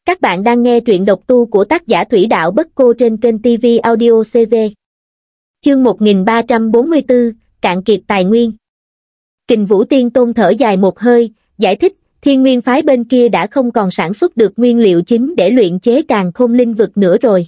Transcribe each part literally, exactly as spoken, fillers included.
Các bạn đang nghe truyện độc tu của tác giả Thủy Đạo Bất Cô trên kênh ti vi Audio xê vê. Chương một nghìn ba trăm bốn mươi tư, cạn kiệt tài nguyên. Kình Vũ Tiên Tôn thở dài một hơi, giải thích, Thiên Nguyên phái bên kia đã không còn sản xuất được nguyên liệu chính để luyện chế Càn Khôn Linh Vực nữa rồi.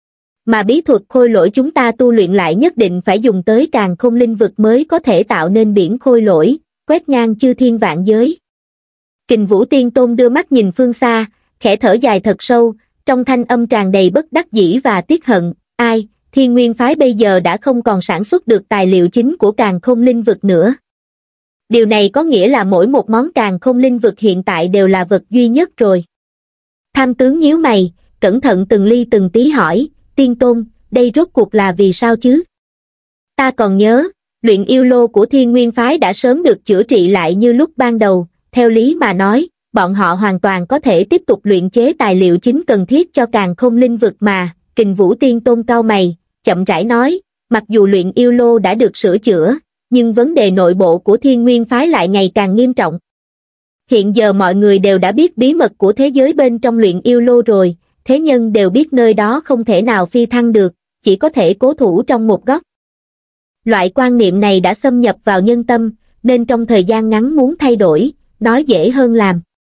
Mà bí thuật khôi lỗi chúng ta tu luyện lại nhất định phải dùng tới Càn Khôn Linh Vực mới có thể tạo nên biển khôi lỗi, quét ngang chư thiên vạn giới. Kình Vũ Tiên Tôn đưa mắt nhìn phương xa, khẽ thở dài thật sâu, trong thanh âm tràn đầy bất đắc dĩ và tiếc hận, ai, Thiên Nguyên phái bây giờ đã không còn sản xuất được tài liệu chính của Càn Khôn Linh Vực nữa. Điều này có nghĩa là mỗi một món Càn Khôn Linh Vực hiện tại đều là vật duy nhất rồi. Tham tướng nhíu mày, cẩn thận từng ly từng tí hỏi, Tiên Tôn, đây rốt cuộc là vì sao chứ? Ta còn nhớ, luyện yêu lô của Thiên Nguyên phái đã sớm được chữa trị lại như lúc ban đầu, theo lý mà nói, bọn họ hoàn toàn có thể tiếp tục luyện chế tài liệu chính cần thiết cho Càn Khôn Linh Vực mà. Kình Vũ Tiên Tôn cau mày, chậm rãi nói, mặc dù luyện yêu lô đã được sửa chữa, nhưng vấn đề nội bộ của Thiên Nguyên phái lại ngày càng nghiêm trọng. Hiện giờ mọi người đều đã biết bí mật của thế giới bên trong luyện yêu lô rồi, thế nhân đều biết nơi đó không thể nào phi thăng được, chỉ có thể cố thủ trong một góc. Loại quan niệm này đã xâm nhập vào nhân tâm, nên trong thời gian ngắn muốn thay đổi, nói dễ hơn làm.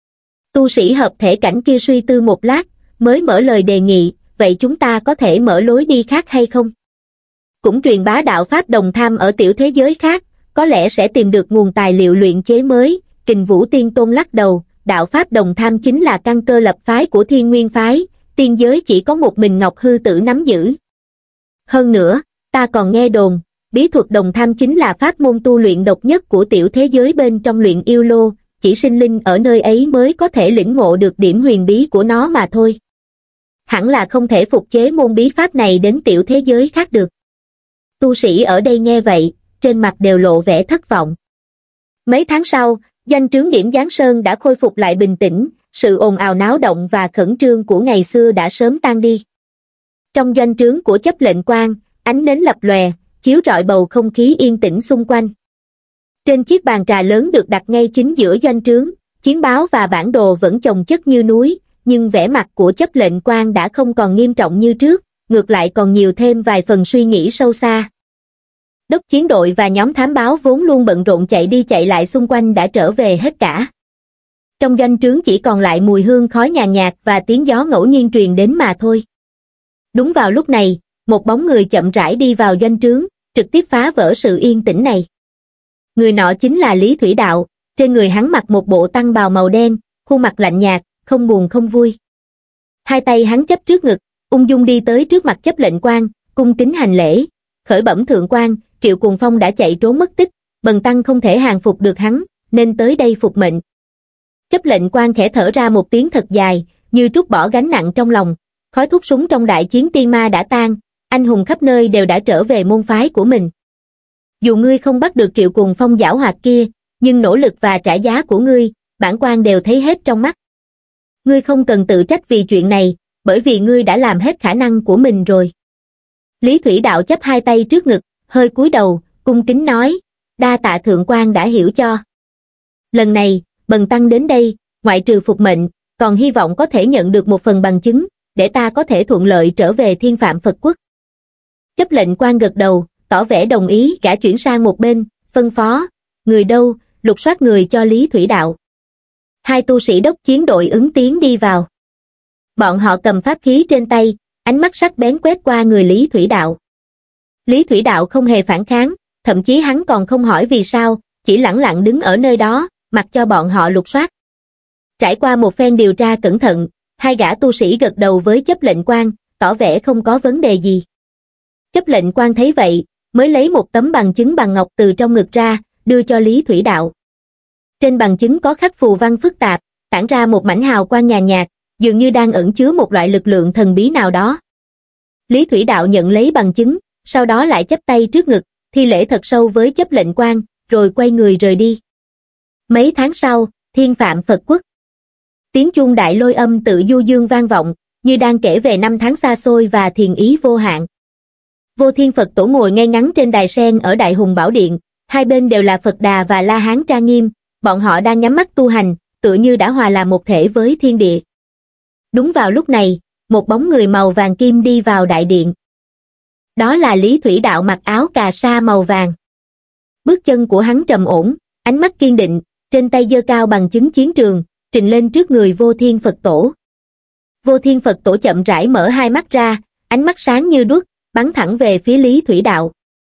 Tu sĩ hợp thể cảnh kia suy tư một lát, mới mở lời đề nghị, vậy chúng ta có thể mở lối đi khác hay không? Cũng truyền bá đạo pháp đồng tham ở tiểu thế giới khác, có lẽ sẽ tìm được nguồn tài liệu luyện chế mới. Kình Vũ Tiên Tôn lắc đầu, đạo pháp đồng tham chính là căn cơ lập phái của Thiên Nguyên phái, tiên giới chỉ có một mình Ngọc Hư Tử nắm giữ. Hơn nữa, ta còn nghe đồn, bí thuật đồng tham chính là pháp môn tu luyện độc nhất của tiểu thế giới bên trong luyện yêu lô, chỉ sinh linh ở nơi ấy mới có thể lĩnh ngộ được điểm huyền bí của nó mà thôi. Hẳn là không thể phục chế môn bí pháp này đến tiểu thế giới khác được. Tu sĩ ở đây nghe vậy, trên mặt đều lộ vẻ thất vọng. Mấy tháng sau, doanh trướng Điểm Giáng Sơn đã khôi phục lại bình tĩnh, sự ồn ào náo động và khẩn trương của ngày xưa đã sớm tan đi. Trong doanh trướng của chấp lệnh quan, ánh nến lập lòe, chiếu rọi bầu không khí yên tĩnh xung quanh. Trên chiếc bàn trà lớn được đặt ngay chính giữa doanh trướng, chiến báo và bản đồ vẫn chồng chất như núi, nhưng vẻ mặt của chấp lệnh quan đã không còn nghiêm trọng như trước, ngược lại còn nhiều thêm vài phần suy nghĩ sâu xa. Đốc chiến đội và nhóm thám báo vốn luôn bận rộn chạy đi chạy lại xung quanh đã trở về hết cả. Trong doanh trướng chỉ còn lại mùi hương khói nhàn nhạt và tiếng gió ngẫu nhiên truyền đến mà thôi. Đúng vào lúc này, một bóng người chậm rãi đi vào doanh trướng, trực tiếp phá vỡ sự yên tĩnh này. Người nọ chính là Lý Thủy Đạo, trên người hắn mặc một bộ tăng bào màu đen, khuôn mặt lạnh nhạt, không buồn không vui. Hai tay hắn chấp trước ngực, ung dung đi tới trước mặt chấp lệnh quan, cung kính hành lễ, khởi bẩm thượng quan, Triệu Cuồng Phong đã chạy trốn mất tích, bần tăng không thể hàng phục được hắn, nên tới đây phục mệnh. Chấp lệnh quan khẽ thở ra một tiếng thật dài, như trút bỏ gánh nặng trong lòng, khói thuốc súng trong đại chiến tiên ma đã tan, anh hùng khắp nơi đều đã trở về môn phái của mình. Dù ngươi không bắt được Triệu Cuồng Phong giảo hoạt kia, nhưng nỗ lực và trả giá của ngươi, bản quan đều thấy hết trong mắt. Ngươi không cần tự trách vì chuyện này, bởi vì ngươi đã làm hết khả năng của mình rồi. Lý Thủy Đạo chắp hai tay trước ngực, hơi cúi đầu, cung kính nói, đa tạ thượng quan đã hiểu cho. Lần này, bần tăng đến đây, ngoại trừ phục mệnh, còn hy vọng có thể nhận được một phần bằng chứng, để ta có thể thuận lợi trở về Thiên Phạm Phật Quốc. Chấp lệnh quan gật đầu, tỏ vẻ đồng ý, gã chuyển sang một bên, phân phó, người đâu, lục soát người cho Lý Thủy Đạo. Hai tu sĩ đốc chiến đội ứng tiếng đi vào. Bọn họ cầm pháp khí trên tay, ánh mắt sắc bén quét qua người Lý Thủy Đạo. Lý Thủy Đạo không hề phản kháng, thậm chí hắn còn không hỏi vì sao, chỉ lẳng lặng đứng ở nơi đó, mặc cho bọn họ lục soát. Trải qua một phen điều tra cẩn thận, hai gã tu sĩ gật đầu với chấp lệnh quan, tỏ vẻ không có vấn đề gì. Chấp lệnh quan thấy vậy, mới lấy một tấm bằng chứng bằng ngọc từ trong ngực ra, đưa cho Lý Thủy Đạo. Trên bằng chứng có khắc phù văn phức tạp, tản ra một mảnh hào quang nhàn nhạt, dường như đang ẩn chứa một loại lực lượng thần bí nào đó. Lý Thủy Đạo nhận lấy bằng chứng, sau đó lại chắp tay trước ngực, thi lễ thật sâu với chấp lệnh quan, rồi quay người rời đi. Mấy tháng sau, Thiên Phạm Phật Quốc. Tiếng chuông đại lôi âm tự du dương vang vọng, như đang kể về năm tháng xa xôi và thiền ý vô hạn. Vô Thiên Phật Tổ ngồi ngay ngắn trên đài sen ở Đại Hùng Bảo Điện, hai bên đều là Phật Đà và La Hán trang nghiêm, bọn họ đang nhắm mắt tu hành, tựa như đã hòa làm một thể với thiên địa. Đúng vào lúc này, một bóng người màu vàng kim đi vào đại điện. Đó là Lý Thủy Đạo mặc áo cà sa màu vàng. Bước chân của hắn trầm ổn, ánh mắt kiên định, trên tay giơ cao bằng chứng chiến trường, trình lên trước người Vô Thiên Phật Tổ. Vô Thiên Phật Tổ chậm rãi mở hai mắt ra, ánh mắt sáng như đuốc, bắn thẳng về phía Lý Thủy Đạo.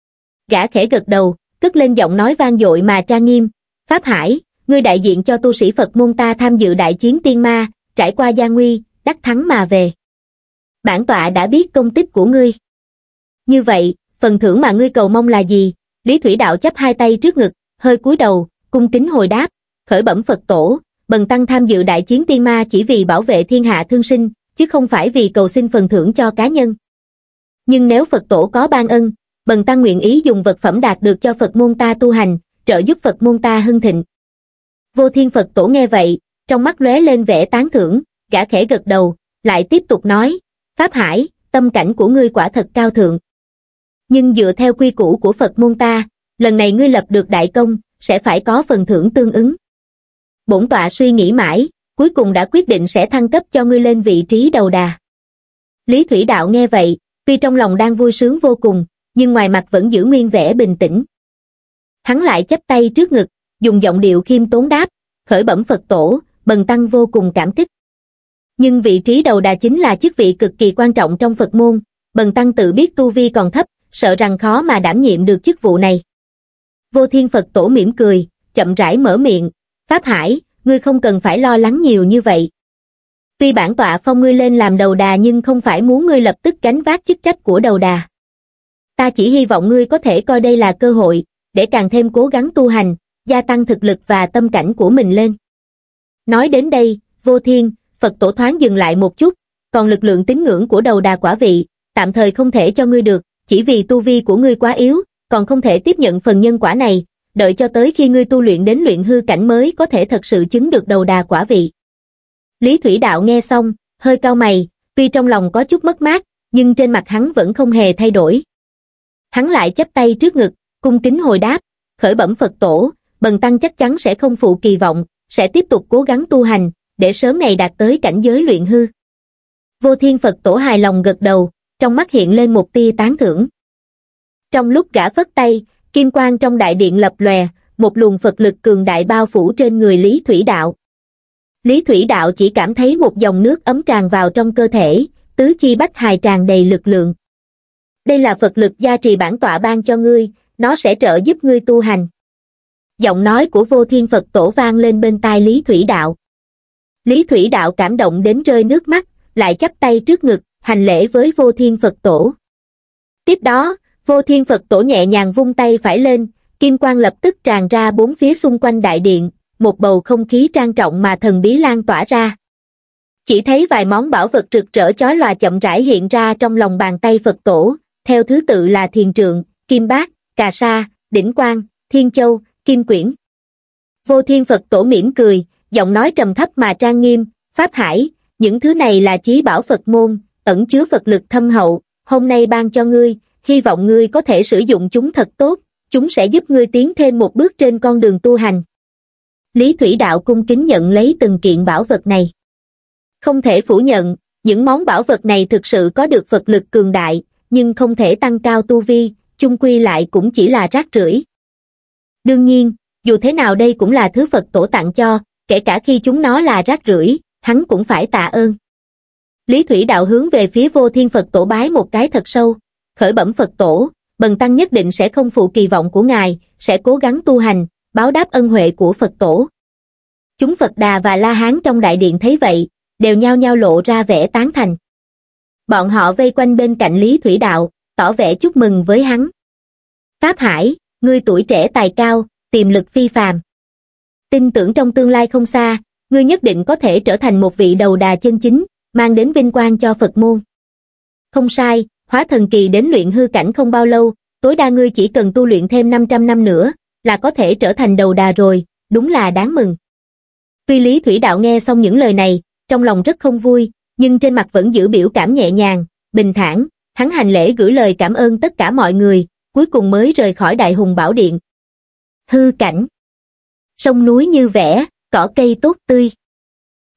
Gã khẽ gật đầu, cất lên giọng nói vang dội mà trang nghiêm, Pháp Hải, ngươi đại diện cho tu sĩ Phật môn ta tham dự đại chiến tiên ma, trải qua gian nguy, đắc thắng mà về. Bản tọa đã biết công tích của ngươi. Như vậy, phần thưởng mà ngươi cầu mong là gì? Lý Thủy Đạo chắp hai tay trước ngực, hơi cúi đầu, cung kính hồi đáp, khởi bẩm Phật Tổ, bần tăng tham dự đại chiến tiên ma chỉ vì bảo vệ thiên hạ thương sinh, chứ không phải vì cầu xin phần thưởng cho cá nhân. Nhưng nếu Phật Tổ có ban ân, bần tăng nguyện ý dùng vật phẩm đạt được cho Phật môn ta tu hành, trợ giúp Phật môn ta hưng thịnh. Vô Thiên Phật Tổ nghe vậy, trong mắt lóe lên vẻ tán thưởng, gã khẽ gật đầu, lại tiếp tục nói, Pháp Hải, tâm cảnh của ngươi quả thật cao thượng. Nhưng dựa theo quy củ của Phật môn ta, lần này ngươi lập được đại công, sẽ phải có phần thưởng tương ứng. Bổn tọa suy nghĩ mãi, cuối cùng đã quyết định sẽ thăng cấp cho ngươi lên vị trí đầu đà. Lý Thủy Đạo nghe vậy, tuy trong lòng đang vui sướng vô cùng, nhưng ngoài mặt vẫn giữ nguyên vẻ bình tĩnh. Hắn lại chắp tay trước ngực, dùng giọng điệu khiêm tốn đáp, khởi bẩm Phật Tổ, bần tăng vô cùng cảm kích. Nhưng vị trí đầu đà chính là chức vị cực kỳ quan trọng trong Phật môn, bần tăng tự biết tu vi còn thấp, sợ rằng khó mà đảm nhiệm được chức vụ này. Vô Thiên Phật Tổ mỉm cười, chậm rãi mở miệng, Pháp Hải, ngươi không cần phải lo lắng nhiều như vậy. Tuy bản tọa phong ngươi lên làm đầu đà nhưng không phải muốn ngươi lập tức gánh vác chức trách của đầu đà. Ta chỉ hy vọng ngươi có thể coi đây là cơ hội, để càng thêm cố gắng tu hành, gia tăng thực lực và tâm cảnh của mình lên. Nói đến đây, Vô Thiên, Phật Tổ thoáng dừng lại một chút, còn lực lượng tín ngưỡng của đầu đà quả vị, tạm thời không thể cho ngươi được, chỉ vì tu vi của ngươi quá yếu, còn không thể tiếp nhận phần nhân quả này, đợi cho tới khi ngươi tu luyện đến luyện hư cảnh mới có thể thật sự chứng được đầu đà quả vị. Lý Thủy Đạo nghe xong, hơi cau mày, tuy trong lòng có chút mất mát, nhưng trên mặt hắn vẫn không hề thay đổi. Hắn lại chắp tay trước ngực, cung kính hồi đáp, khởi bẩm Phật Tổ, bần tăng chắc chắn sẽ không phụ kỳ vọng, sẽ tiếp tục cố gắng tu hành, để sớm ngày đạt tới cảnh giới luyện hư. Vô Thiên Phật Tổ hài lòng gật đầu, trong mắt hiện lên một tia tán thưởng. Trong lúc gã phất tay, kim quang trong đại điện lập lòe, một luồng Phật lực cường đại bao phủ trên người Lý Thủy Đạo. Lý Thủy Đạo chỉ cảm thấy một dòng nước ấm tràn vào trong cơ thể, tứ chi bách hài tràn đầy lực lượng. Đây là Phật lực gia trì bản tọa ban cho ngươi, nó sẽ trợ giúp ngươi tu hành. Giọng nói của Vô Thiên Phật Tổ vang lên bên tai Lý Thủy Đạo. Lý Thủy Đạo cảm động đến rơi nước mắt, lại chắp tay trước ngực, hành lễ với Vô Thiên Phật Tổ. Tiếp đó, Vô Thiên Phật Tổ nhẹ nhàng vung tay phải lên, kim quang lập tức tràn ra bốn phía xung quanh đại điện, một bầu không khí trang trọng mà thần bí lan tỏa ra. Chỉ thấy vài món bảo vật rực rỡ chói lòa chậm rãi hiện ra trong lòng bàn tay Phật Tổ, theo thứ tự là thiền trượng, kim bát, cà sa, đỉnh quang, thiên châu, kim quyển. Vô Thiên Phật Tổ mỉm cười, giọng nói trầm thấp mà trang nghiêm, Pháp Hải, những thứ này là chí bảo Phật môn, ẩn chứa Phật lực thâm hậu, hôm nay ban cho ngươi, hy vọng ngươi có thể sử dụng chúng thật tốt, chúng sẽ giúp ngươi tiến thêm một bước trên con đường tu hành. Lý Thủy Đạo cung kính nhận lấy từng kiện bảo vật này. Không thể phủ nhận, những món bảo vật này thực sự có được Phật lực cường đại, nhưng không thể tăng cao tu vi, chung quy lại cũng chỉ là rác rưởi. Đương nhiên, dù thế nào đây cũng là thứ Phật Tổ tặng cho, kể cả khi chúng nó là rác rưởi, hắn cũng phải tạ ơn. Lý Thủy Đạo hướng về phía Vô Thiên Phật Tổ bái một cái thật sâu, khởi bẩm Phật Tổ, bần tăng nhất định sẽ không phụ kỳ vọng của ngài, sẽ cố gắng tu hành, báo đáp ân huệ của Phật Tổ. Chúng Phật Đà và La Hán trong đại điện thấy vậy, đều nhao nhao lộ ra vẻ tán thành. Bọn họ vây quanh bên cạnh Lý Thủy Đạo, tỏ vẻ chúc mừng với hắn. Pháp Hải, ngươi tuổi trẻ tài cao, tiềm lực phi phàm. Tin tưởng trong tương lai không xa, ngươi nhất định có thể trở thành một vị đầu đà chân chính, mang đến vinh quang cho Phật môn. Không sai, hóa thần kỳ đến luyện hư cảnh không bao lâu, tối đa ngươi chỉ cần tu luyện thêm năm trăm năm nữa, là có thể trở thành đầu đà rồi, đúng là đáng mừng. Tuy Lý Thủy Đạo nghe xong những lời này, trong lòng rất không vui, nhưng trên mặt vẫn giữ biểu cảm nhẹ nhàng, bình thản, hắn hành lễ gửi lời cảm ơn tất cả mọi người, cuối cùng mới rời khỏi Đại Hùng Bảo Điện. Hư cảnh. Sông núi như vẽ, cỏ cây tốt tươi.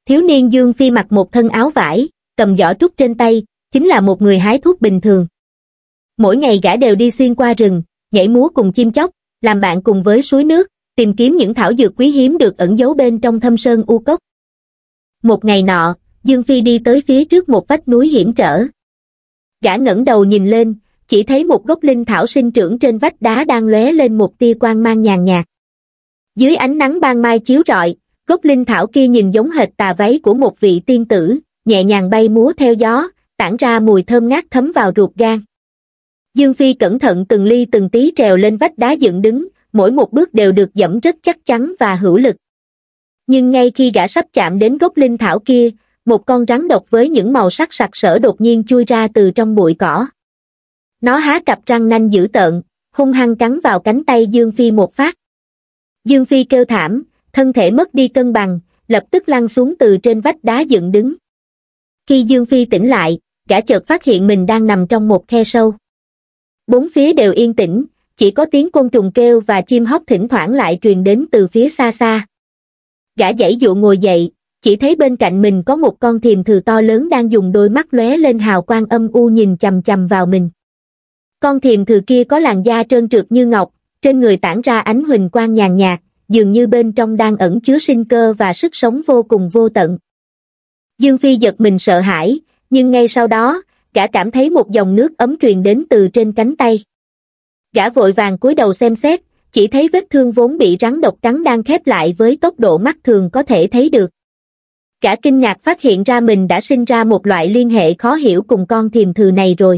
Thiếu niên Dương Phi mặc một thân áo vải, cầm giỏ trúc trên tay, chính là một người hái thuốc bình thường. Mỗi ngày gã đều đi xuyên qua rừng, nhảy múa cùng chim chóc, làm bạn cùng với suối nước, tìm kiếm những thảo dược quý hiếm được ẩn giấu bên trong thâm sơn u cốc. Một ngày nọ, Dương Phi đi tới phía trước một vách núi hiểm trở. Gã ngẩng đầu nhìn lên, chỉ thấy một gốc linh thảo sinh trưởng trên vách đá đang lóe lên một tia quang mang nhàn nhạt. Dưới ánh nắng ban mai chiếu rọi, gốc linh thảo kia nhìn giống hệt tà váy của một vị tiên tử, nhẹ nhàng bay múa theo gió, tản ra mùi thơm ngát thấm vào ruột gan. Dương Phi cẩn thận từng ly từng tí trèo lên vách đá dựng đứng, mỗi một bước đều được dẫm rất chắc chắn và hữu lực. Nhưng ngay khi gã sắp chạm đến gốc linh thảo kia, một con rắn độc với những màu sắc sặc sỡ đột nhiên chui ra từ trong bụi cỏ. Nó há cặp răng nanh dữ tợn, hung hăng cắn vào cánh tay Dương Phi một phát. Dương Phi kêu thảm, thân thể mất đi cân bằng, lập tức lăn xuống từ trên vách đá dựng đứng. Khi Dương Phi tỉnh lại, gã chợt phát hiện mình đang nằm trong một khe sâu. Bốn phía đều yên tĩnh, chỉ có tiếng côn trùng kêu và chim hót thỉnh thoảng lại truyền đến từ phía xa xa. Gã giãy dụa ngồi dậy, chỉ thấy bên cạnh mình có một con thiềm thừ to lớn đang dùng đôi mắt lóe lên hào quang âm u nhìn chằm chằm vào mình. Con thiềm thừ kia có làn da trơn trượt như ngọc, trên người tản ra ánh huỳnh quang nhàn nhạt, dường như bên trong đang ẩn chứa sinh cơ và sức sống vô cùng vô tận. Dương Phi giật mình sợ hãi, nhưng ngay sau đó, gã cảm thấy một dòng nước ấm truyền đến từ trên cánh tay. Gã vội vàng cúi đầu xem xét, chỉ thấy vết thương vốn bị rắn độc cắn đang khép lại với tốc độ mắt thường có thể thấy được. Gã kinh ngạc phát hiện ra mình đã sinh ra một loại liên hệ khó hiểu cùng con thiềm thừ này rồi.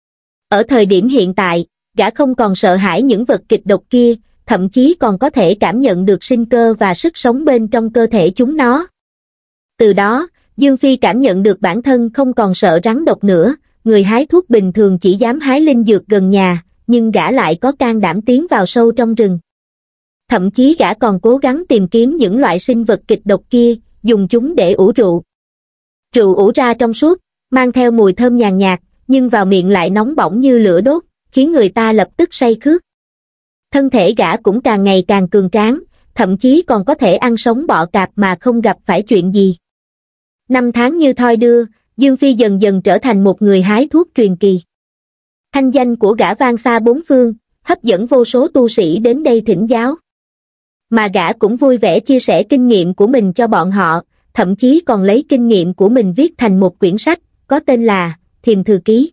Ở thời điểm hiện tại, gã không còn sợ hãi những vật kịch độc kia, thậm chí còn có thể cảm nhận được sinh cơ và sức sống bên trong cơ thể chúng nó. Từ đó, Dương Phi cảm nhận được bản thân không còn sợ rắn độc nữa, người hái thuốc bình thường chỉ dám hái linh dược gần nhà, nhưng gã lại có can đảm tiến vào sâu trong rừng. Thậm chí gã còn cố gắng tìm kiếm những loại sinh vật kịch độc kia, dùng chúng để ủ rượu. Rượu ủ ra trong suốt, mang theo mùi thơm nhàn nhạt, nhưng vào miệng lại nóng bỏng như lửa đốt, khiến người ta lập tức say khướt. Thân thể gã cũng càng ngày càng cường tráng, thậm chí còn có thể ăn sống bọ cạp mà không gặp phải chuyện gì. Năm tháng như thoi đưa, Dương Phi dần dần trở thành một người hái thuốc truyền kỳ. Thanh danh của gã vang xa bốn phương, hấp dẫn vô số tu sĩ đến đây thỉnh giáo. Mà gã cũng vui vẻ chia sẻ kinh nghiệm của mình cho bọn họ, thậm chí còn lấy kinh nghiệm của mình viết thành một quyển sách, có tên là Thiềm Thừ Ký.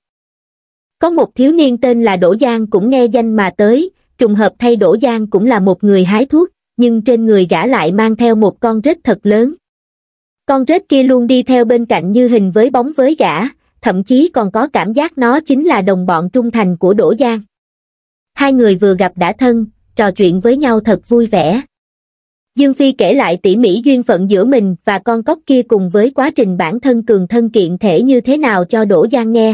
Có một thiếu niên tên là Đỗ Giang cũng nghe danh mà tới, trùng hợp thay Đỗ Giang cũng là một người hái thuốc, nhưng trên người gã lại mang theo một con rết thật lớn. Con rết kia luôn đi theo bên cạnh như hình với bóng với gã, thậm chí còn có cảm giác nó chính là đồng bọn trung thành của Đỗ Giang. Hai người vừa gặp đã thân, trò chuyện với nhau thật vui vẻ. Dương Phi kể lại tỉ mỉ duyên phận giữa mình và con cóc kia cùng với quá trình bản thân cường thân kiện thể như thế nào cho Đỗ Giang nghe.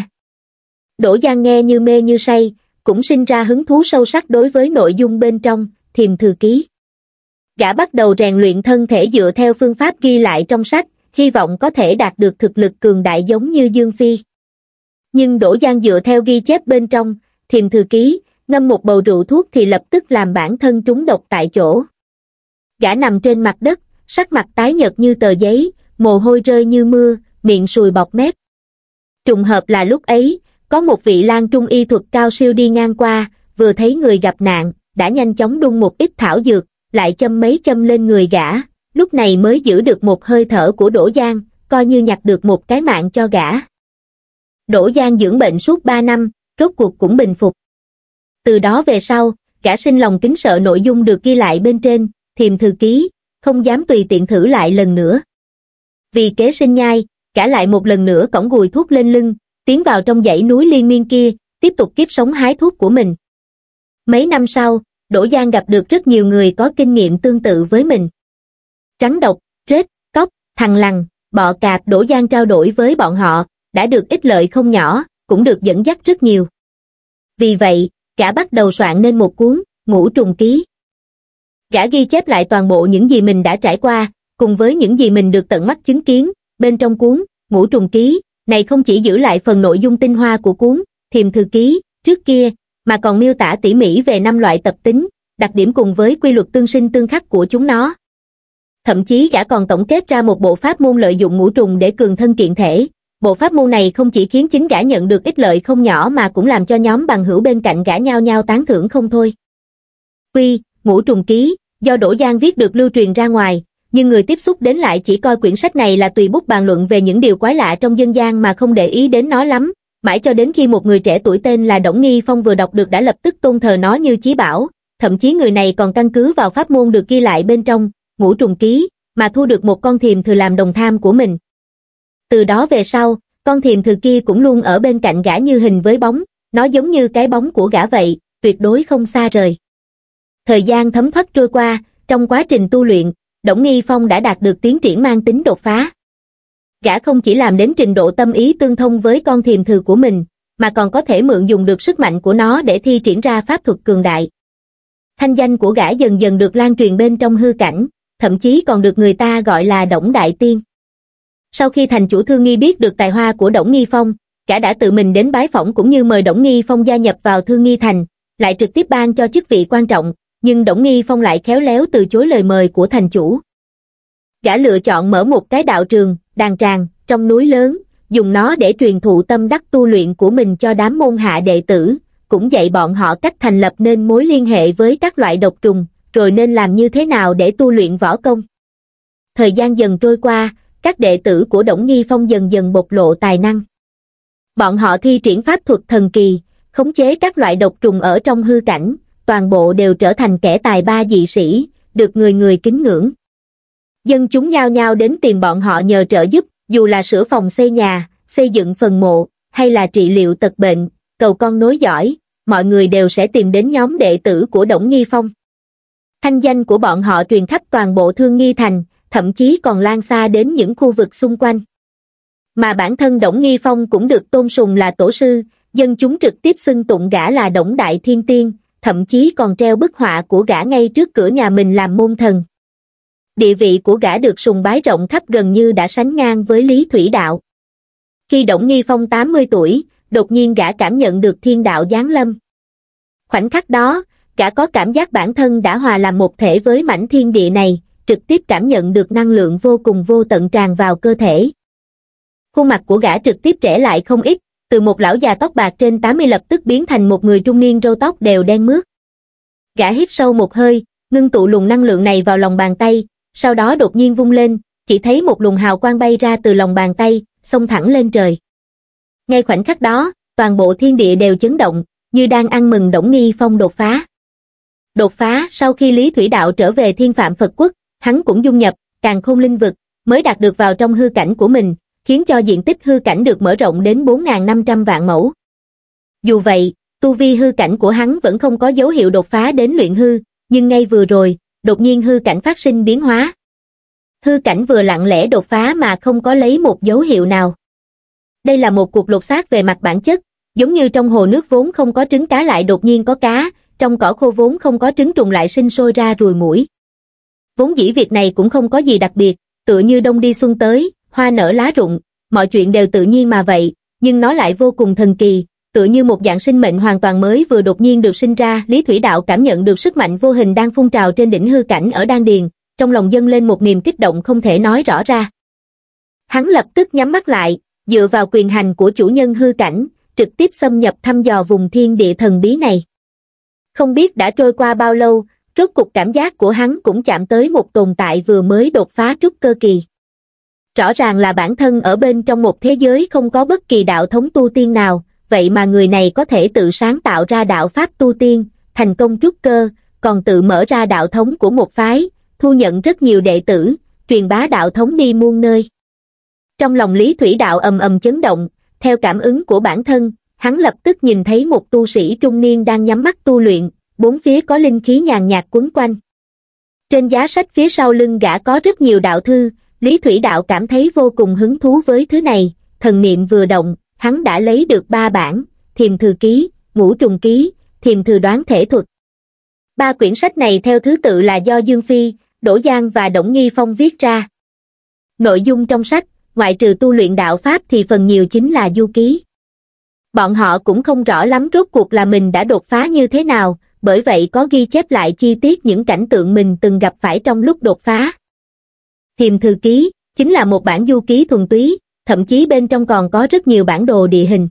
Đỗ Giang nghe như mê như say, cũng sinh ra hứng thú sâu sắc đối với nội dung bên trong Thiềm Thừ Ký. Gã bắt đầu rèn luyện thân thể dựa theo phương pháp ghi lại trong sách, hy vọng có thể đạt được thực lực cường đại giống như Dương Phi. Nhưng Đỗ Giang dựa theo ghi chép bên trong Thiềm Thừ Ký, ngâm một bầu rượu thuốc thì lập tức làm bản thân trúng độc tại chỗ. Gã nằm trên mặt đất, sắc mặt tái nhợt như tờ giấy, mồ hôi rơi như mưa, miệng sùi bọt mép. Trùng hợp là lúc ấy, có một vị lang trung y thuật cao siêu đi ngang qua, vừa thấy người gặp nạn, đã nhanh chóng đun một ít thảo dược, lại châm mấy châm lên người gã, lúc này mới giữ được một hơi thở của Đỗ Giang, coi như nhặt được một cái mạng cho gã. Đỗ Giang dưỡng bệnh suốt ba năm, rốt cuộc cũng bình phục. Từ đó về sau, gã sinh lòng kính sợ nội dung được ghi lại bên trên Thiềm Thừ Ký, không dám tùy tiện thử lại lần nữa. Vì kế sinh nhai, gã lại một lần nữa cõng gùi thuốc lên lưng, tiến vào trong dãy núi liên miên kia, tiếp tục kiếp sống hái thuốc của mình. Mấy năm sau, Đỗ Giang gặp được rất nhiều người có kinh nghiệm tương tự với mình. Rắn độc, rết, cóc, thằn lằn, bọ cạp Đỗ Giang trao đổi với bọn họ, đã được ích lợi không nhỏ, cũng được dẫn dắt rất nhiều. Vì vậy, gã bắt đầu soạn nên một cuốn Ngũ Trùng Ký. Gã ghi chép lại toàn bộ những gì mình đã trải qua, cùng với những gì mình được tận mắt chứng kiến, bên trong cuốn Ngũ Trùng Ký này không chỉ giữ lại phần nội dung tinh hoa của cuốn Thiềm Thừ Ký trước kia, mà còn miêu tả tỉ mỉ về năm loại tập tính, đặc điểm cùng với quy luật tương sinh tương khắc của chúng nó. thậm chí gã còn tổng kết ra một bộ pháp môn lợi dụng ngũ trùng để cường thân kiện thể. Bộ pháp môn này không chỉ khiến chính gã nhận được ích lợi không nhỏ mà cũng làm cho nhóm bằng hữu bên cạnh gã nhao nhao tán thưởng không thôi. Quy, Ngũ Trùng Ký, do Đỗ Giang viết được lưu truyền ra ngoài, nhưng người tiếp xúc đến lại chỉ coi quyển sách này là tùy bút bàn luận về những điều quái lạ trong dân gian mà không để ý đến nó lắm, mãi cho đến khi một người trẻ tuổi tên là Đổng Nghi Phong vừa đọc được đã lập tức tôn thờ nó như chí bảo, thậm chí người này còn căn cứ vào pháp môn được ghi lại bên trong Ngũ Trùng Ký mà thu được một con thiềm thừ làm đồng tham của mình. Từ đó về sau, con thiềm thừ kia cũng luôn ở bên cạnh gã như hình với bóng, nó giống như cái bóng của gã vậy, tuyệt đối không xa rời. Thời gian thấm thoát trôi qua, trong quá trình tu luyện, Đổng Nghi Phong đã đạt được tiến triển mang tính đột phá. Gã không chỉ làm đến trình độ tâm ý tương thông với con thiềm thừ của mình, mà còn có thể mượn dùng được sức mạnh của nó để thi triển ra pháp thuật cường đại. Thanh danh của gã dần dần được lan truyền bên trong hư cảnh, thậm chí còn được người ta gọi là Đổng Đại Tiên. Sau khi thành chủ Thương Nghi biết được tài hoa của Đổng Nghi Phong, gã đã tự mình đến bái phỏng cũng như mời Đổng Nghi Phong gia nhập vào Thương Nghi Thành, lại trực tiếp ban cho chức vị quan trọng, nhưng Đổng Nghi Phong lại khéo léo từ chối lời mời của thành chủ. Gã lựa chọn mở một cái đạo trường, đàn tràng, trong núi lớn, dùng nó để truyền thụ tâm đắc tu luyện của mình cho đám môn hạ đệ tử, cũng dạy bọn họ cách thành lập nên mối liên hệ với các loại độc trùng, rồi nên làm như thế nào để tu luyện võ công. Thời gian dần trôi qua, các đệ tử của Đổng Nghi Phong dần dần bộc lộ tài năng. Bọn họ thi triển pháp thuật thần kỳ, khống chế các loại độc trùng ở trong hư cảnh, toàn bộ đều trở thành kẻ tài ba dị sĩ, được người người kính ngưỡng. Dân chúng nhao nhao đến tìm bọn họ nhờ trợ giúp, dù là sửa phòng xây nhà, xây dựng phần mộ, hay là trị liệu tật bệnh, cầu con nối dõi, mọi người đều sẽ tìm đến nhóm đệ tử của Đổng Nghi Phong. Thanh danh của bọn họ truyền khắp toàn bộ Thương Nghi Thành, thậm chí còn lan xa đến những khu vực xung quanh. Mà bản thân Đổng Nghi Phong cũng được tôn sùng là tổ sư, dân chúng trực tiếp xưng tụng gã là Đổng Đại Thiên Tiên, thậm chí còn treo bức họa của gã ngay trước cửa nhà mình làm môn thần. Địa vị của gã được sùng bái rộng khắp gần như đã sánh ngang với Lý Thủy Đạo. Khi Đổng Nghi Phong tám mươi tuổi, đột nhiên gã cảm nhận được thiên đạo giáng lâm. Khoảnh khắc đó, gã có cảm giác bản thân đã hòa làm một thể với mảnh thiên địa này, trực tiếp cảm nhận được năng lượng vô cùng vô tận tràn vào cơ thể. Khuôn mặt của gã trực tiếp trẻ lại không ít, từ một lão già tóc bạc trên tám mươi lập tức biến thành một người trung niên râu tóc đều đen mướt. Gã hít sâu một hơi, ngưng tụ luồng năng lượng này vào lòng bàn tay, sau đó đột nhiên vung lên, chỉ thấy một luồng hào quang bay ra từ lòng bàn tay, xông thẳng lên trời. Ngay khoảnh khắc đó, toàn bộ thiên địa đều chấn động, như đang ăn mừng Đổng Nghi Phong đột phá. Đột phá sau khi Lý Thủy Đạo trở về Thiên Phạm Phật Quốc, hắn cũng dung nhập Càn Khôn Linh Vực, mới đạt được vào trong hư cảnh của mình, khiến cho diện tích hư cảnh được mở rộng đến bốn nghìn năm trăm vạn mẫu. Dù vậy, tu vi hư cảnh của hắn vẫn không có dấu hiệu đột phá đến luyện hư, nhưng ngay vừa rồi, đột nhiên hư cảnh phát sinh biến hóa. Hư cảnh vừa lặng lẽ đột phá mà không có lấy một dấu hiệu nào. Đây là một cuộc lột xác về mặt bản chất, giống như trong hồ nước vốn không có trứng cá lại đột nhiên có cá, trong cỏ khô vốn không có trứng trùng lại sinh sôi ra ruồi muỗi. Vốn dĩ việc này cũng không có gì đặc biệt, tựa như đông đi xuân tới, hoa nở lá rụng, mọi chuyện đều tự nhiên mà vậy, nhưng nó lại vô cùng thần kỳ, tựa như một dạng sinh mệnh hoàn toàn mới vừa đột nhiên được sinh ra. Lý Thủy Đạo cảm nhận được sức mạnh vô hình đang phun trào trên đỉnh hư cảnh ở đan điền, trong lòng dâng lên một niềm kích động không thể nói rõ ra. Hắn lập tức nhắm mắt lại, dựa vào quyền hành của chủ nhân hư cảnh, trực tiếp xâm nhập thăm dò vùng thiên địa thần bí này. Không biết đã trôi qua bao lâu, rốt cục cảm giác của hắn cũng chạm tới một tồn tại vừa mới đột phá trúc cơ kỳ. Rõ ràng là bản thân ở bên trong một thế giới không có bất kỳ đạo thống tu tiên nào, vậy mà người này có thể tự sáng tạo ra đạo pháp tu tiên, thành công trúc cơ, còn tự mở ra đạo thống của một phái, thu nhận rất nhiều đệ tử, truyền bá đạo thống đi muôn nơi. Trong lòng Lý Thủy Đạo ầm ầm chấn động, theo cảm ứng của bản thân, hắn lập tức nhìn thấy một tu sĩ trung niên đang nhắm mắt tu luyện, bốn phía có linh khí nhàn nhạt quấn quanh. Trên giá sách phía sau lưng gã có rất nhiều đạo thư, Lý Thủy Đạo cảm thấy vô cùng hứng thú với thứ này, thần niệm vừa động, hắn đã lấy được ba bản, Thiềm Thừ Ký, Ngũ Trùng Ký, Thiềm Thừ Đoán Thể Thuật. Ba quyển sách này theo thứ tự là do Dương Phi, Đỗ Giang và Đổng Nghi Phong viết ra. Nội dung trong sách, ngoại trừ tu luyện đạo pháp thì phần nhiều chính là du ký. Bọn họ cũng không rõ lắm rốt cuộc là mình đã đột phá như thế nào, bởi vậy có ghi chép lại chi tiết những cảnh tượng mình từng gặp phải trong lúc đột phá. Thiềm Thư Ký chính là một bản du ký thuần túy, thậm chí bên trong còn có rất nhiều bản đồ địa hình.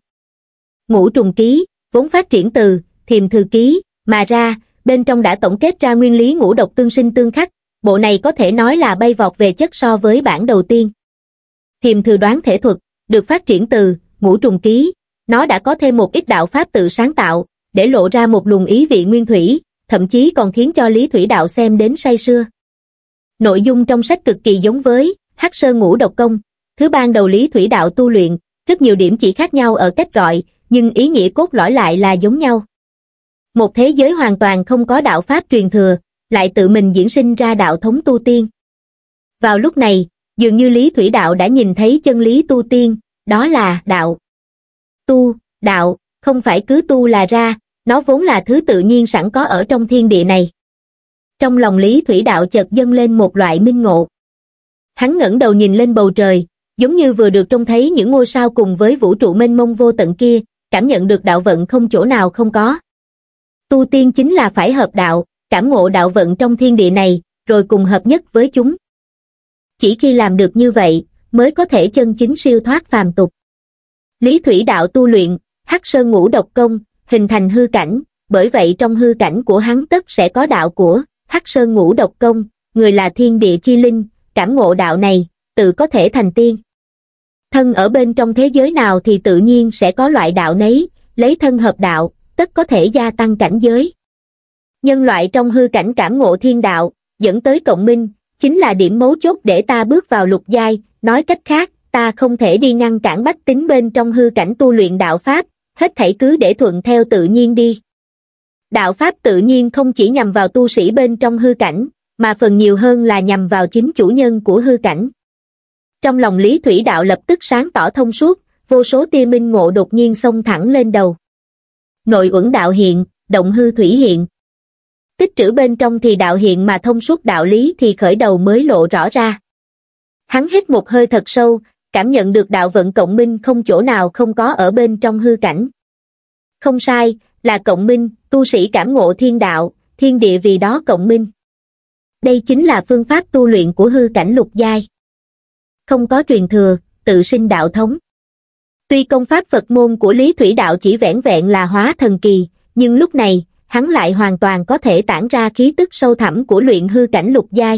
Ngũ Trùng Ký vốn phát triển từ Thiềm Thư Ký mà ra, bên trong đã tổng kết ra nguyên lý ngũ độc tương sinh tương khắc, bộ này có thể nói là bay vọt về chất so với bản đầu tiên. Thiềm Thư Đoán Thể Thuật được phát triển từ Ngũ Trùng Ký, nó đã có thêm một ít đạo pháp tự sáng tạo, để lộ ra một luồng ý vị nguyên thủy, thậm chí còn khiến cho Lý Thủy Đạo xem đến say sưa. Nội dung trong sách cực kỳ giống với Hắc Sơn Ngũ Độc Công, thứ ban đầu Lý Thủy Đạo tu luyện, rất nhiều điểm chỉ khác nhau ở cách gọi, nhưng ý nghĩa cốt lõi lại là giống nhau. Một thế giới hoàn toàn không có đạo pháp truyền thừa, lại tự mình diễn sinh ra đạo thống tu tiên. Vào lúc này, dường như Lý Thủy Đạo đã nhìn thấy chân lý tu tiên, đó là đạo. Tu, đạo, không phải cứ tu là ra, nó vốn là thứ tự nhiên sẵn có ở trong thiên địa này. Trong lòng Lý Thủy Đạo chợt dâng lên một loại minh ngộ. Hắn ngẩng đầu nhìn lên bầu trời, giống như vừa được trông thấy những ngôi sao cùng với vũ trụ mênh mông vô tận kia, cảm nhận được đạo vận không chỗ nào không có. Tu tiên chính là phải hợp đạo, cảm ngộ đạo vận trong thiên địa này, rồi cùng hợp nhất với chúng. Chỉ khi làm được như vậy, mới có thể chân chính siêu thoát phàm tục. Lý Thủy Đạo tu luyện Hắc Sơn Ngũ Độc Công, hình thành hư cảnh, bởi vậy trong hư cảnh của hắn tất sẽ có đạo của Hắc Sơn Ngũ Độc Công, người là thiên địa chi linh, cảm ngộ đạo này, tự có thể thành tiên. Thân ở bên trong thế giới nào thì tự nhiên sẽ có loại đạo nấy, lấy thân hợp đạo, tất có thể gia tăng cảnh giới. Nhân loại trong hư cảnh cảm ngộ thiên đạo, dẫn tới cộng minh, chính là điểm mấu chốt để ta bước vào lục giai, nói cách khác, ta không thể đi ngăn cản bách tính bên trong hư cảnh tu luyện đạo pháp, hết thảy cứ để thuận theo tự nhiên đi. Đạo pháp tự nhiên không chỉ nhằm vào tu sĩ bên trong hư cảnh, mà phần nhiều hơn là nhằm vào chính chủ nhân của hư cảnh. Trong lòng Lý Thủy Đạo lập tức sáng tỏ thông suốt, vô số tia minh ngộ đột nhiên xông thẳng lên đầu. Nội uẩn đạo hiện, động hư thủy hiện. Tích trữ bên trong thì đạo hiện mà thông suốt đạo lý thì khởi đầu mới lộ rõ ra. Hắn hít một hơi thật sâu, cảm nhận được đạo vận cộng minh không chỗ nào không có ở bên trong hư cảnh. Không sai, là cộng minh, tu sĩ cảm ngộ thiên đạo, thiên địa vì đó cộng minh. Đây chính là phương pháp tu luyện của hư cảnh lục giai. Không có truyền thừa, tự sinh đạo thống. Tuy công pháp Phật môn của Lý Thủy Đạo chỉ vẻn vẹn là hóa thần kỳ, nhưng lúc này, hắn lại hoàn toàn có thể tản ra khí tức sâu thẳm của luyện hư cảnh lục giai.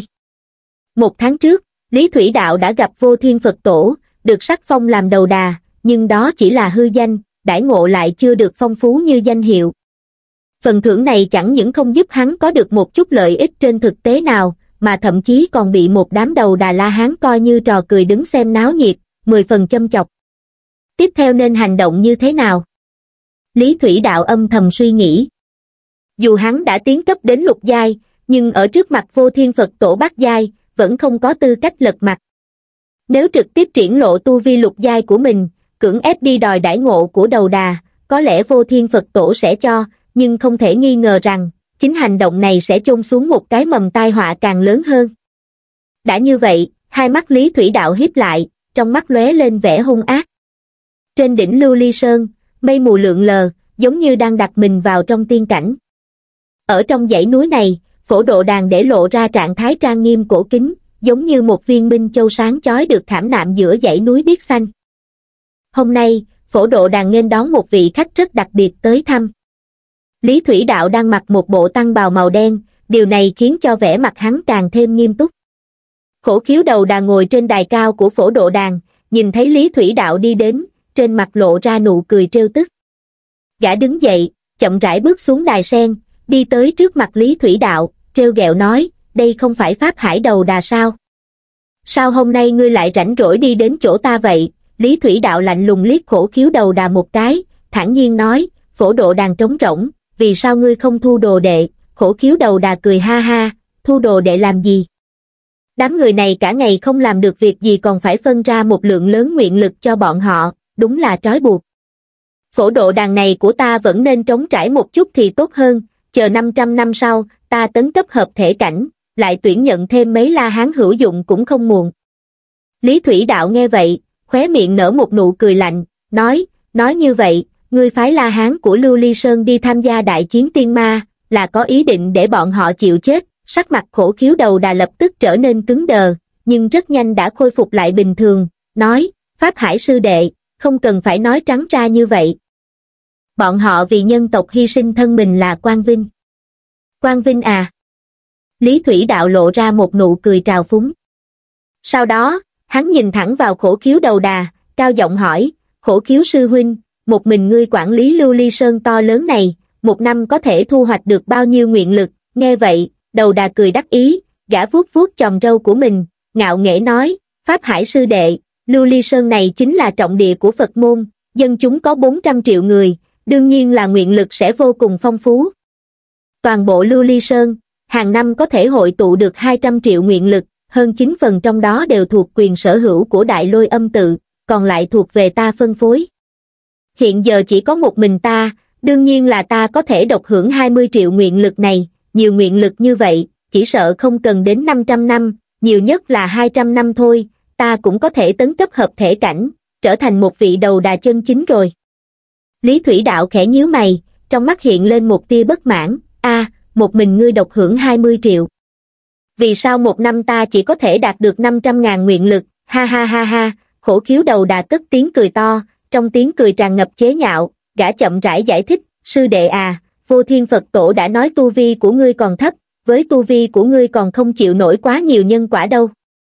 Một tháng trước, Lý Thủy Đạo đã gặp Vô Thiên Phật Tổ, được sắc phong làm đầu đà, nhưng đó chỉ là hư danh, đãi ngộ lại chưa được phong phú như danh hiệu. Phần thưởng này chẳng những không giúp hắn có được một chút lợi ích trên thực tế nào, mà thậm chí còn bị một đám đầu đà La Hán coi như trò cười đứng xem náo nhiệt, mười phần châm chọc. Tiếp theo nên hành động như thế nào? Lý Thủy Đạo âm thầm suy nghĩ. Dù hắn đã tiến cấp đến lục giai, nhưng ở trước mặt Vô Thiên Phật Tổ bát giai, vẫn không có tư cách lật mặt. Nếu trực tiếp triển lộ tu vi lục giai của mình, cưỡng ép đi đòi đãi ngộ của đầu đà, có lẽ Vô Thiên Phật Tổ sẽ cho, nhưng không thể nghi ngờ rằng, chính hành động này sẽ chôn xuống một cái mầm tai họa càng lớn hơn. Đã như vậy, hai mắt Lý Thủy Đạo híp lại, trong mắt lóe lên vẻ hung ác. Trên đỉnh Lưu Ly Sơn, mây mù lượn lờ, giống như đang đặt mình vào trong tiên cảnh. Ở trong dãy núi này, Phổ Độ Đàn để lộ ra trạng thái trang nghiêm cổ kính, giống như một viên minh châu sáng chói được khảm nạm giữa dãy núi biếc xanh. Hôm nay, Phổ Độ Đàn nghênh đón một vị khách rất đặc biệt tới thăm. Lý Thủy Đạo đang mặc một bộ tăng bào màu đen, điều này khiến cho vẻ mặt hắn càng thêm nghiêm túc. Khổ Khiếu Đầu Đà ngồi trên đài cao của Phổ Độ Đàn, nhìn thấy Lý Thủy Đạo đi đến, trên mặt lộ ra nụ cười trêu tức. Gã đứng dậy, chậm rãi bước xuống đài sen, đi tới trước mặt Lý Thủy Đạo, trêu ghẹo nói, đây không phải Pháp Hải Đầu Đà sao? Sao hôm nay ngươi lại rảnh rỗi đi đến chỗ ta vậy? Lý Thủy Đạo lạnh lùng liếc Khổ Khiếu Đầu Đà một cái, thản nhiên nói, Phổ Độ Đàn trống rỗng, vì sao ngươi không thu đồ đệ? Khổ Khiếu Đầu Đà cười ha ha, thu đồ đệ làm gì? Đám người này cả ngày không làm được việc gì còn phải phân ra một lượng lớn nguyện lực cho bọn họ, đúng là trói buộc. Phổ Độ Đàn này của ta vẫn nên trống trải một chút thì tốt hơn, chờ năm trăm năm sau, ta tấn cấp hợp thể cảnh, lại tuyển nhận thêm mấy La Hán hữu dụng cũng không muộn. Lý Thủy Đạo nghe vậy, khóe miệng nở một nụ cười lạnh, nói, nói như vậy, ngươi phái La Hán của Lưu Ly Sơn đi tham gia đại chiến tiên ma, là có ý định để bọn họ chịu chết. Sắc mặt Khổ Khiếu Đầu Đà lập tức trở nên cứng đờ, nhưng rất nhanh đã khôi phục lại bình thường, nói, Pháp Hải sư đệ, không cần phải nói trắng ra như vậy. Bọn họ vì nhân tộc hy sinh thân mình là Quang Vinh. Quang Vinh à? Lý Thủy Đạo lộ ra một nụ cười trào phúng. Sau đó, hắn nhìn thẳng vào Khổ Khiếu Đầu Đà, cao giọng hỏi, Khổ Khiếu sư huynh, một mình ngươi quản lý Lưu Ly Sơn to lớn này, một năm có thể thu hoạch được bao nhiêu nguyện lực? Nghe vậy, Đầu Đà cười đắc ý, gã vuốt vuốt chòm râu của mình, ngạo nghễ nói, Pháp Hải sư đệ, Lưu Ly Sơn này chính là trọng địa của Phật môn, dân chúng có bốn trăm triệu người, đương nhiên là nguyện lực sẽ vô cùng phong phú. Toàn bộ Lưu Ly Sơn, hàng năm có thể hội tụ được hai trăm triệu nguyện lực, hơn chín phần trong đó đều thuộc quyền sở hữu của Đại Lôi Âm tự, còn lại thuộc về ta phân phối. Hiện giờ chỉ có một mình ta, đương nhiên là ta có thể độc hưởng hai mươi triệu nguyện lực này, nhiều nguyện lực như vậy, chỉ sợ không cần đến năm trăm năm, nhiều nhất là hai trăm năm thôi, ta cũng có thể tấn cấp hợp thể cảnh, trở thành một vị đầu đà chân chính rồi. Lý Thủy Đạo khẽ nhíu mày, trong mắt hiện lên một tia bất mãn, a, một mình ngươi độc hưởng hai mươi triệu. Vì sao một năm ta chỉ có thể đạt được năm trăm ngàn nguyện lực, ha ha ha ha, Khổ Khiếu Đầu Đà cất tiếng cười to, trong tiếng cười tràn ngập chế nhạo, gã chậm rãi giải thích, sư đệ à, Vô Thiên Phật Tổ đã nói tu vi của ngươi còn thấp, với tu vi của ngươi còn không chịu nổi quá nhiều nhân quả đâu.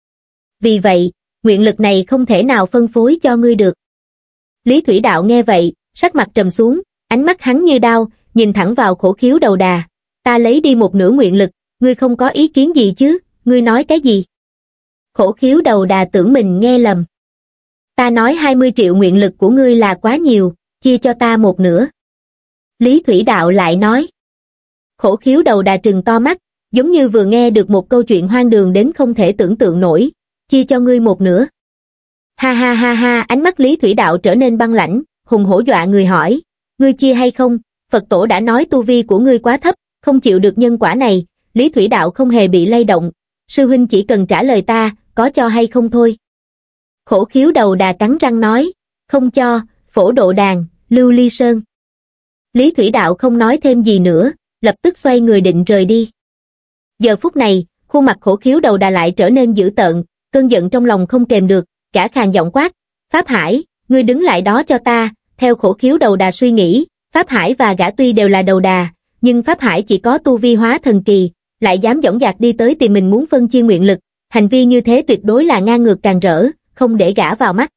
Vì vậy, nguyện lực này không thể nào phân phối cho ngươi được. Lý Thủy Đạo nghe vậy, sắc mặt trầm xuống, ánh mắt hắn như đao, nhìn thẳng vào Khổ Khiếu Đầu Đà, ta lấy đi một nửa nguyện lực, ngươi không có ý kiến gì chứ, ngươi nói cái gì? Khổ Khiếu Đầu Đà tưởng mình nghe lầm. Ta nói hai mươi triệu nguyện lực của ngươi là quá nhiều, chia cho ta một nửa. Lý Thủy Đạo lại nói. Khổ Khiếu Đầu Đà trừng to mắt, giống như vừa nghe được một câu chuyện hoang đường đến không thể tưởng tượng nổi, chia cho ngươi một nửa. Ha ha ha ha, ánh mắt Lý Thủy Đạo trở nên băng lãnh, hùng hổ dọa người hỏi, ngươi chia hay không? Phật Tổ đã nói tu vi của ngươi quá thấp, không chịu được nhân quả này. Lý Thủy Đạo không hề bị lay động, sư huynh chỉ cần trả lời ta, có cho hay không thôi. Khổ Khiếu Đầu Đà cắn răng nói, không cho, Phổ Độ Đàn, Lưu Ly Sơn. Lý Thủy Đạo không nói thêm gì nữa, lập tức xoay người định rời đi. Giờ phút này, khuôn mặt Khổ Khiếu Đầu Đà lại trở nên dữ tợn, cơn giận trong lòng không kềm được, gã khàn giọng quát, Pháp Hải, ngươi đứng lại đó cho ta. Theo Khổ Khiếu Đầu Đà suy nghĩ, Pháp Hải và gã tuy đều là đầu đà, nhưng Pháp Hải chỉ có tu vi hóa thần kỳ, lại dám dõng dạc đi tới tìm mình muốn phân chia nguyện lực, hành vi như thế tuyệt đối là ngang ngược càn rỡ, không để gã vào mắt.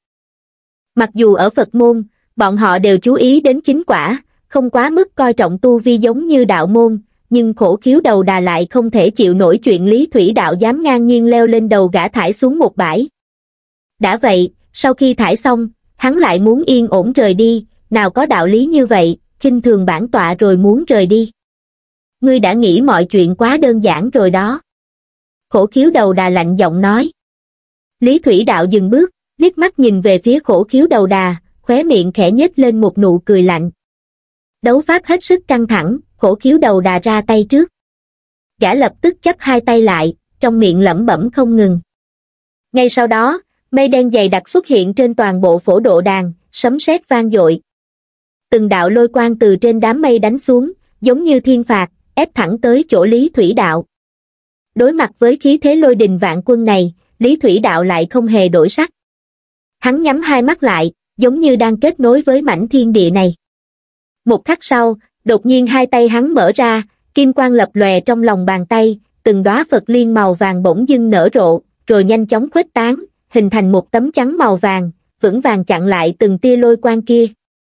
Mặc dù ở Phật môn, bọn họ đều chú ý đến chính quả, không quá mức coi trọng tu vi giống như đạo môn, nhưng Khổ Khiếu Đầu Đà lại không thể chịu nổi chuyện Lý Thủy Đạo dám ngang nhiên leo lên đầu gã thải xuống một bãi. Đã vậy, sau khi thải xong, hắn lại muốn yên ổn rời đi, nào có đạo lý như vậy, khinh thường bản tọa rồi muốn rời đi. Ngươi đã nghĩ mọi chuyện quá đơn giản rồi đó. Khổ Khiếu Đầu Đà lạnh giọng nói. Lý Thủy Đạo dừng bước, liếc mắt nhìn về phía Khổ Khiếu Đầu Đà, khóe miệng khẽ nhếch lên một nụ cười lạnh. Đấu pháp hết sức căng thẳng, Khổ Khiếu Đầu Đà ra tay trước. Gã lập tức chắp hai tay lại, trong miệng lẩm bẩm không ngừng. Ngay sau đó, mây đen dày đặc xuất hiện trên toàn bộ Phổ Độ Đàn, sấm sét vang dội. Từng đạo lôi quang từ trên đám mây đánh xuống, giống như thiên phạt, ép thẳng tới chỗ Lý Thủy Đạo. Đối mặt với khí thế lôi đình vạn quân này, Lý Thủy Đạo lại không hề đổi sắc. Hắn nhắm hai mắt lại, giống như đang kết nối với mảnh thiên địa này. Một khắc sau, đột nhiên hai tay hắn mở ra, kim quang lập lòe trong lòng bàn tay, từng đóa Phật liên màu vàng bỗng dưng nở rộ, rồi nhanh chóng khuếch tán, hình thành một tấm chắn màu vàng, vững vàng chặn lại từng tia lôi quang kia.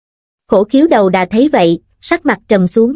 Khổ Khiếu Đầu Đà thấy vậy, sắc mặt trầm xuống.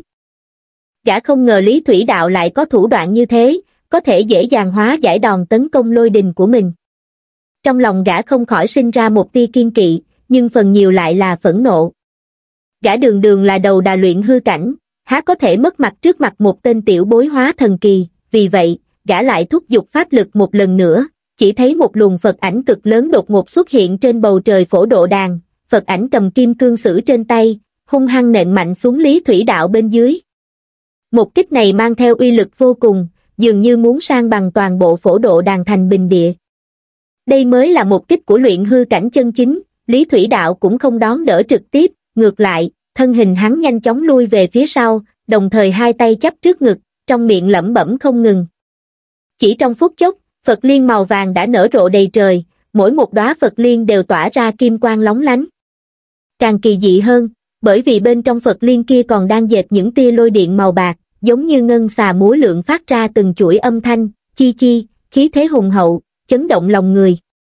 Gã không ngờ Lý Thủy Đạo lại có thủ đoạn như thế, có thể dễ dàng hóa giải đòn tấn công lôi đình của mình. Trong lòng gã không khỏi sinh ra một tia kiên kỵ, nhưng phần nhiều lại là phẫn nộ. Gã đường đường là đầu đà luyện hư cảnh, há có thể mất mặt trước mặt một tên tiểu bối hóa thần kỳ, vì vậy, gã lại thúc giục pháp lực một lần nữa, chỉ thấy một luồng Phật ảnh cực lớn đột ngột xuất hiện trên bầu trời Phổ Độ Đàn, Phật ảnh cầm kim cương sử trên tay, hung hăng nện mạnh xuống Lý Thủy Đạo bên dưới. Một kích này mang theo uy lực vô cùng, dường như muốn san bằng toàn bộ Phổ Độ Đàn thành bình địa. Đây mới là một kích của luyện hư cảnh chân chính, Lý Thủy Đạo cũng không đón đỡ trực tiếp, ngược lại, thân hình hắn nhanh chóng lui về phía sau, đồng thời hai tay chắp trước ngực, trong miệng lẩm bẩm không ngừng. Chỉ trong phút chốc, Phật liên màu vàng đã nở rộ đầy trời, mỗi một đóa Phật liên đều tỏa ra kim quang lóng lánh. Càng kỳ dị hơn, bởi vì bên trong Phật liên kia còn đang dệt những tia lôi điện màu bạc, giống như ngân xà múa lượn phát ra từng chuỗi âm thanh, chi chi, khí thế hùng hậu, chấn động lòng người.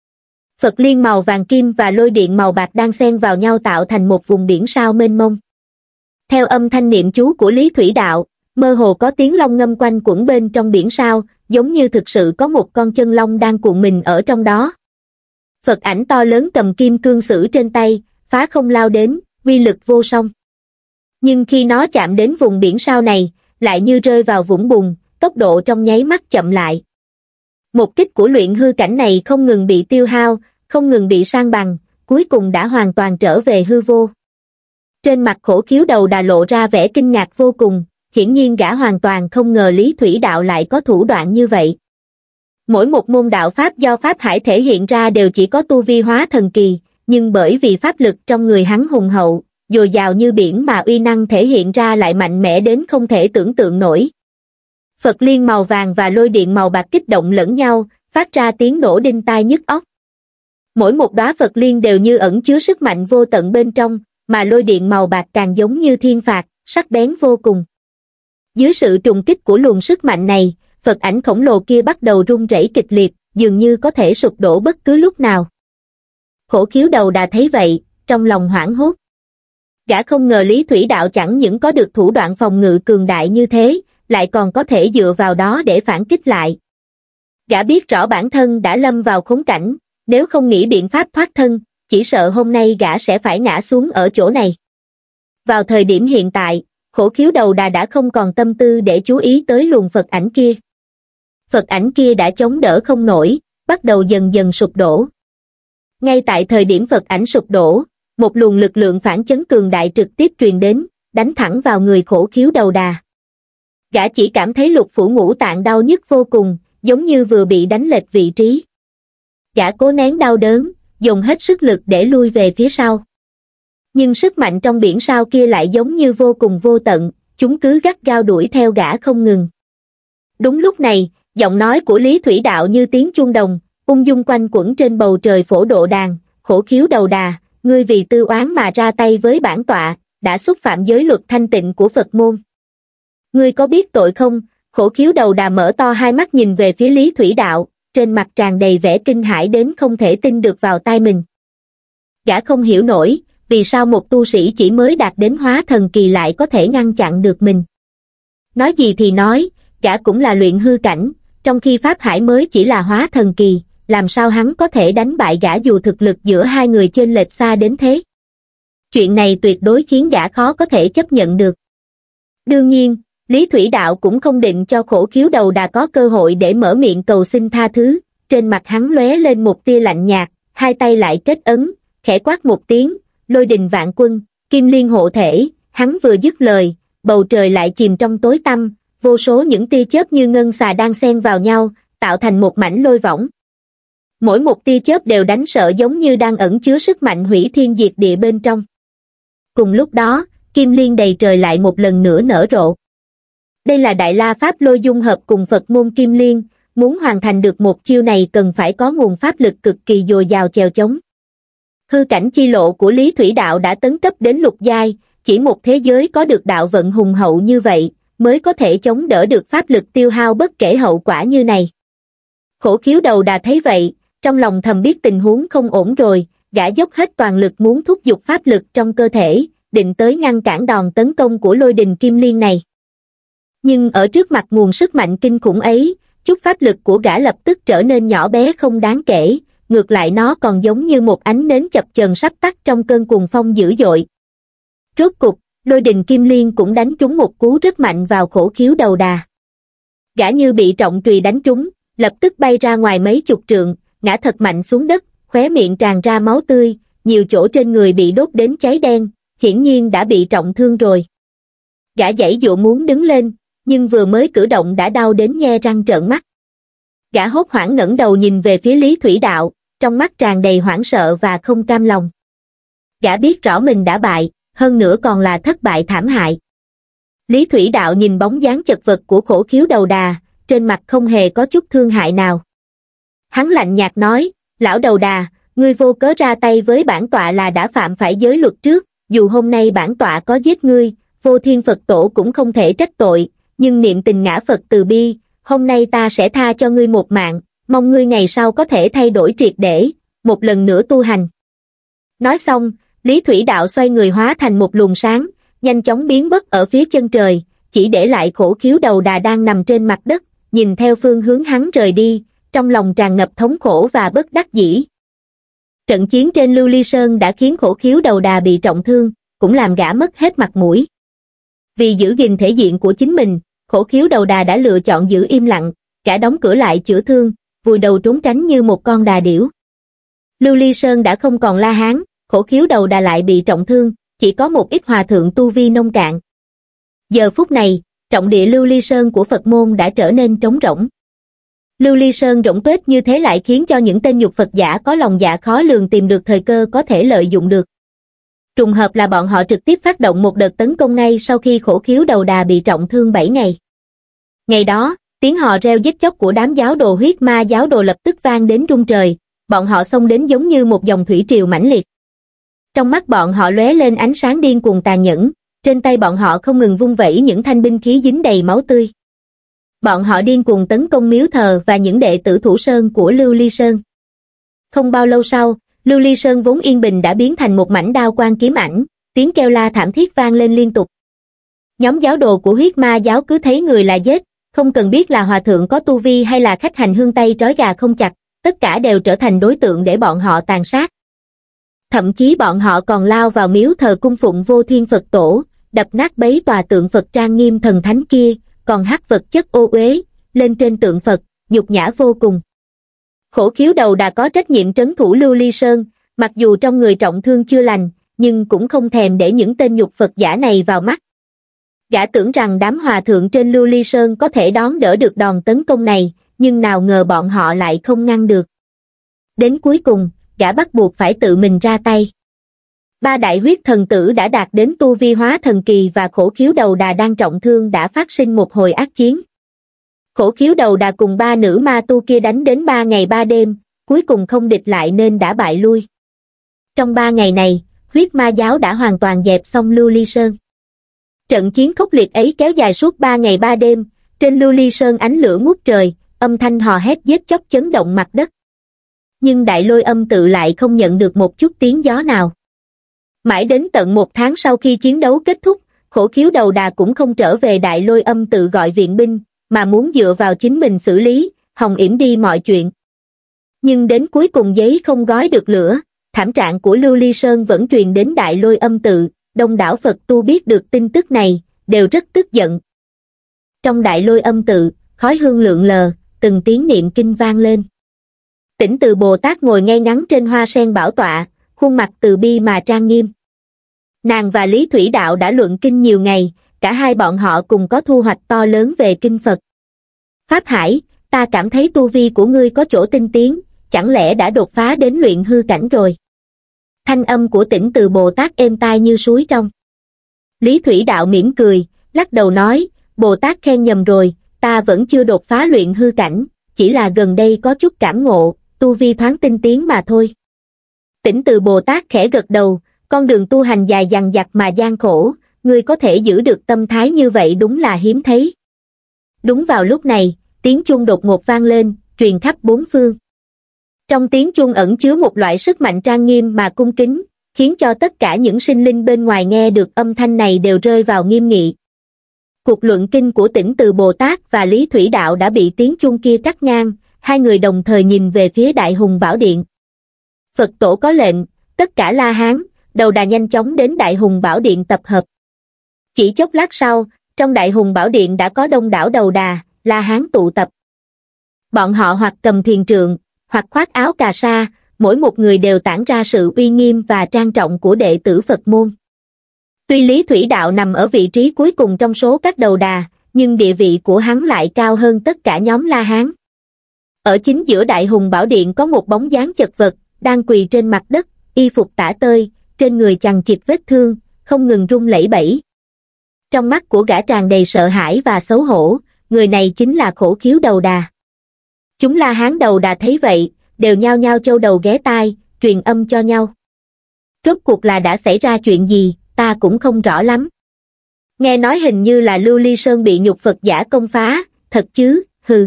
Phật liên màu vàng kim và lôi điện màu bạc đang xen vào nhau tạo thành một vùng biển sao mênh mông. Theo âm thanh niệm chú của Lý Thủy Đạo, mơ hồ có tiếng long ngâm quanh quẩn bên trong biển sao, giống như thực sự có một con chân long đang cuộn mình ở trong đó. Phật ảnh to lớn cầm kim cương sử trên tay, phá không lao đến, uy lực vô song. Nhưng khi nó chạm đến vùng biển sao này, lại như rơi vào vũng bùn, tốc độ trong nháy mắt chậm lại. Một kích của luyện hư cảnh này không ngừng bị tiêu hao, không ngừng bị san bằng, cuối cùng đã hoàn toàn trở về hư vô. Trên mặt Khổ Khiếu Đầu Đà lộ ra vẻ kinh ngạc vô cùng, hiển nhiên gã hoàn toàn không ngờ Lý Thủy Đạo lại có thủ đoạn như vậy. Mỗi một môn đạo pháp do Pháp Hải thể hiện ra đều chỉ có tu vi hóa thần kỳ, nhưng bởi vì pháp lực trong người hắn hùng hậu, dồi dào như biển mà uy năng thể hiện ra lại mạnh mẽ đến không thể tưởng tượng nổi. Phật liên màu vàng và lôi điện màu bạc kích động lẫn nhau, phát ra tiếng nổ đinh tai nhức óc. Mỗi một đóa Phật liên đều như ẩn chứa sức mạnh vô tận bên trong, mà lôi điện màu bạc càng giống như thiên phạt, sắc bén vô cùng. Dưới sự trùng kích của luồng sức mạnh này, Phật ảnh khổng lồ kia bắt đầu rung rẩy kịch liệt, dường như có thể sụp đổ bất cứ lúc nào. Khổ Khiếu Đầu Đà thấy vậy, trong lòng hoảng hốt. Gã không ngờ Lý Thủy Đạo chẳng những có được thủ đoạn phòng ngự cường đại như thế, lại còn có thể dựa vào đó để phản kích lại. Gã biết rõ bản thân đã lâm vào khốn cảnh, nếu không nghĩ biện pháp thoát thân, chỉ sợ hôm nay gã sẽ phải ngã xuống ở chỗ này. Vào thời điểm hiện tại, Khổ Khiếu Đầu Đà đã không còn tâm tư để chú ý tới luồng Phật ảnh kia. Phật ảnh kia đã chống đỡ không nổi, bắt đầu dần dần sụp đổ. Ngay tại thời điểm Phật ảnh sụp đổ, một luồng lực lượng phản chấn cường đại trực tiếp truyền đến, đánh thẳng vào người Khổ Khiếu Đầu Đà. Gã chỉ cảm thấy lục phủ ngũ tạng đau nhức vô cùng, giống như vừa bị đánh lệch vị trí. Gã cố nén đau đớn, dùng hết sức lực để lui về phía sau. Nhưng sức mạnh trong biển sao kia lại giống như vô cùng vô tận, chúng cứ gắt gao đuổi theo gã không ngừng. Đúng lúc này, giọng nói của Lý Thủy Đạo như tiếng chuông đồng, ung dung quanh quẩn trên bầu trời Phổ Độ Đàn. Khổ Khiếu Đầu Đà, ngươi vì tư oán mà ra tay với bản tọa, đã xúc phạm giới luật thanh tịnh của Phật môn. Ngươi có biết tội không? Khổ Khiếu Đầu Đà mở to hai mắt nhìn về phía Lý Thủy Đạo, trên mặt tràn đầy vẻ kinh hãi đến không thể tin được vào tai mình. Gã không hiểu nổi, vì sao một tu sĩ chỉ mới đạt đến hóa thần kỳ lại có thể ngăn chặn được mình. Nói gì thì nói, gã cũng là luyện hư cảnh, trong khi Pháp Hải mới chỉ là hóa thần kỳ, làm sao hắn có thể đánh bại gã dù thực lực giữa hai người chênh lệch xa đến thế. Chuyện này tuyệt đối khiến gã khó có thể chấp nhận được. Đương nhiên, Lý Thủy Đạo cũng không định cho Khổ Khiếu Đầu Đà có cơ hội để mở miệng cầu xin tha thứ, trên mặt hắn lóe lên một tia lạnh nhạt, hai tay lại kết ấn, khẽ quát một tiếng, lôi đình vạn quân, kim liên hộ thể, hắn vừa dứt lời, bầu trời lại chìm trong tối tăm, vô số những tia chớp như ngân xà đang xen vào nhau, tạo thành một mảnh lôi võng. Mỗi một tia chớp đều đánh sợ giống như đang ẩn chứa sức mạnh hủy thiên diệt địa bên trong. Cùng lúc đó, kim liên đầy trời lại một lần nữa nở rộ. Đây là Đại La Pháp Lôi dung hợp cùng Phật môn kim liên, muốn hoàn thành được một chiêu này cần phải có nguồn pháp lực cực kỳ dồi dào chèo chống. Hư cảnh chi lộ của Lý Thủy Đạo đã tấn cấp đến lục giai, chỉ một thế giới có được đạo vận hùng hậu như vậy, mới có thể chống đỡ được pháp lực tiêu hao bất kể hậu quả như này. Khổ Khiếu Đầu Đà thấy vậy, trong lòng thầm biết tình huống không ổn rồi, gã dốc hết toàn lực muốn thúc giục pháp lực trong cơ thể, định tới ngăn cản đòn tấn công của lôi đình kim liên này. Nhưng ở trước mặt nguồn sức mạnh kinh khủng ấy, chút pháp lực của gã lập tức trở nên nhỏ bé không đáng kể, ngược lại nó còn giống như một ánh nến chập chờn sắp tắt trong cơn cuồng phong dữ dội. Rốt cục, lôi đình kim liên cũng đánh trúng một cú rất mạnh vào Khổ Khiếu Đầu Đà. Gã như bị trọng chùy đánh trúng, lập tức bay ra ngoài mấy chục trượng, ngã thật mạnh xuống đất, khóe miệng tràn ra máu tươi, nhiều chỗ trên người bị đốt đến cháy đen, hiển nhiên đã bị trọng thương rồi. Gã giãy giụa muốn đứng lên, nhưng vừa mới cử động đã đau đến nhe răng trợn mắt. Gã hốt hoảng ngẩng đầu nhìn về phía Lý Thủy Đạo, trong mắt tràn đầy hoảng sợ và không cam lòng. Gã biết rõ mình đã bại, hơn nữa còn là thất bại thảm hại. Lý Thủy Đạo nhìn bóng dáng chật vật của Khổ Khiếu Đầu Đà, trên mặt không hề có chút thương hại nào. Hắn lạnh nhạt nói, lão đầu đà, ngươi vô cớ ra tay với bản tọa là đã phạm phải giới luật trước, dù hôm nay bản tọa có giết ngươi, Vô Thiên Phật Tổ cũng không thể trách tội, nhưng niệm tình ngã Phật từ bi, hôm nay ta sẽ tha cho ngươi một mạng, mong ngươi ngày sau có thể thay đổi triệt để, một lần nữa tu hành. Nói xong, Lý Thủy Đạo xoay người hóa thành một luồng sáng, nhanh chóng biến mất ở phía chân trời, chỉ để lại Khổ Khiếu Đầu Đà đang nằm trên mặt đất, nhìn theo phương hướng hắn rời đi, trong lòng tràn ngập thống khổ và bất đắc dĩ. Trận chiến trên Lưu Ly Sơn đã khiến Khổ Khiếu Đầu Đà bị trọng thương, cũng làm gã mất hết mặt mũi. Vì giữ gìn thể diện của chính mình, Khổ Khiếu Đầu Đà đã lựa chọn giữ im lặng, gã đóng cửa lại chữa thương, vùi đầu trốn tránh như một con đà điểu. Lưu Ly Sơn đã không còn La Hán, Khổ Khiếu Đầu Đà lại bị trọng thương, chỉ có một ít hòa thượng tu vi nông cạn. Giờ phút này, trọng địa Lưu Ly Sơn của Phật môn đã trở nên trống rỗng. Lưu Ly Sơn rỗng tuếch như thế lại khiến cho những tên nhục Phật giả có lòng dạ khó lường tìm được thời cơ có thể lợi dụng được. Trùng hợp là bọn họ trực tiếp phát động một đợt tấn công ngay sau khi Khổ Khiếu Đầu Đà bị trọng thương bảy ngày. Ngày đó, tiếng hò reo giết chóc của đám giáo đồ Huyết Ma giáo đồ lập tức vang đến rung trời, bọn họ xông đến giống như một dòng thủy triều mãnh liệt. Trong mắt bọn họ lóe lên ánh sáng điên cuồng tàn nhẫn, trên tay bọn họ không ngừng vung vẩy những thanh binh khí dính đầy máu tươi. Bọn họ điên cuồng tấn công miếu thờ và những đệ tử thủ sơn của Lưu Ly Sơn. Không bao lâu sau, Lưu Ly Sơn vốn yên bình đã biến thành một mảnh đao quang kiếm ảnh, tiếng kêu la thảm thiết vang lên liên tục. Nhóm giáo đồ của Huyết Ma giáo cứ thấy người là giết, không cần biết là hòa thượng có tu vi hay là khách hành hương tay trói gà không chặt, tất cả đều trở thành đối tượng để bọn họ tàn sát. Thậm chí bọn họ còn lao vào miếu thờ cung phụng Vô Thiên Phật Tổ, đập nát bấy tòa tượng Phật trang nghiêm thần thánh kia, còn hắc vật chất ô uế lên trên tượng Phật, nhục nhã vô cùng. Khổ Khiếu Đầu Đà có trách nhiệm trấn thủ Lưu Ly Sơn, mặc dù trong người trọng thương chưa lành, nhưng cũng không thèm để những tên nhục Phật giả này vào mắt. Gã tưởng rằng đám hòa thượng trên Lưu Ly Sơn có thể đón đỡ được đòn tấn công này, nhưng nào ngờ bọn họ lại không ngăn được. Đến cuối cùng, gã bắt buộc phải tự mình ra tay. Ba đại huyết thần tử đã đạt đến tu vi hóa thần kỳ và Khổ Khiếu Đầu Đà đang trọng thương đã phát sinh một hồi ác chiến. Khổ Khiếu Đầu Đà cùng ba nữ ma tu kia đánh đến ba ngày ba đêm, cuối cùng không địch lại nên đã bại lui. Trong ba ngày này, Huyết Ma giáo đã hoàn toàn dẹp xong Lưu Ly Sơn. Trận chiến khốc liệt ấy kéo dài suốt ba ngày ba đêm, trên Lưu Ly Sơn ánh lửa ngút trời, âm thanh hò hét giết chóc chấn động mặt đất. Nhưng Đại Lôi Âm tự lại không nhận được một chút tiếng gió nào. Mãi đến tận một tháng sau khi chiến đấu kết thúc, Khổ Khiếu Đầu Đà cũng không trở về Đại Lôi Âm tự gọi viện binh, mà muốn dựa vào chính mình xử lý, hòng yểm đi mọi chuyện. Nhưng đến cuối cùng giấy không gói được lửa, thảm trạng của Lưu Ly Sơn vẫn truyền đến Đại Lôi Âm tự, đông đảo Phật tu biết được tin tức này, đều rất tức giận. Trong Đại Lôi Âm tự, khói hương lượn lờ, từng tiếng niệm kinh vang lên. Tỉnh Từ Bồ Tát ngồi ngay ngắn trên hoa sen bảo tọa, khuôn mặt từ bi mà trang nghiêm. Nàng và Lý Thủy Đạo đã luận kinh nhiều ngày, cả hai bọn họ cùng có thu hoạch to lớn về kinh Phật. Pháp Hải, ta cảm thấy tu vi của ngươi có chỗ tinh tiến, chẳng lẽ đã đột phá đến luyện hư cảnh rồi? Thanh âm của Tỉnh Từ Bồ Tát êm tai như suối trong. Lý Thủy Đạo mỉm cười, lắc đầu nói, Bồ Tát khen nhầm rồi, ta vẫn chưa đột phá luyện hư cảnh, chỉ là gần đây có chút cảm ngộ, tu vi thoáng tinh tiến mà thôi. Tỉnh Từ Bồ Tát khẽ gật đầu, con đường tu hành dài dằng dặc mà gian khổ, ngươi có thể giữ được tâm thái như vậy đúng là hiếm thấy. Đúng vào lúc này, tiếng chuông đột ngột vang lên, truyền khắp bốn phương. Trong tiếng chuông ẩn chứa một loại sức mạnh trang nghiêm mà cung kính, khiến cho tất cả những sinh linh bên ngoài nghe được âm thanh này đều rơi vào nghiêm nghị. Cuộc luận kinh của Tỉnh Từ Bồ Tát và Lý Thủy Đạo đã bị tiếng chuông kia cắt ngang, hai người đồng thời nhìn về phía Đại Hùng Bảo Điện. Phật Tổ có lệnh, tất cả La Hán, Đầu Đà nhanh chóng đến Đại Hùng Bảo Điện tập hợp. Chỉ chốc lát sau, trong Đại Hùng Bảo Điện đã có đông đảo Đầu Đà, La Hán tụ tập. Bọn họ hoặc cầm thiền trượng, hoặc khoác áo cà sa, mỗi một người đều tản ra sự uy nghiêm và trang trọng của đệ tử Phật môn. Tuy Lý Thủy Đạo nằm ở vị trí cuối cùng trong số các Đầu Đà, nhưng địa vị của hắn lại cao hơn tất cả nhóm La Hán. Ở chính giữa Đại Hùng Bảo Điện có một bóng dáng chật vật, đang quỳ trên mặt đất, y phục tả tơi, trên người chằng chịt vết thương, không ngừng run lẩy bẩy. Trong mắt của gã tràn đầy sợ hãi và xấu hổ, người này chính là Khổ Khiếu Đầu Đà. Chúng La Hán đầu đà thấy vậy, đều nhao nhao châu đầu ghé tai, truyền âm cho nhau. Rốt cuộc là đã xảy ra chuyện gì, ta cũng không rõ lắm. Nghe nói hình như là Lưu Ly Sơn bị nhục Phật giả công phá, thật chứ, hừ.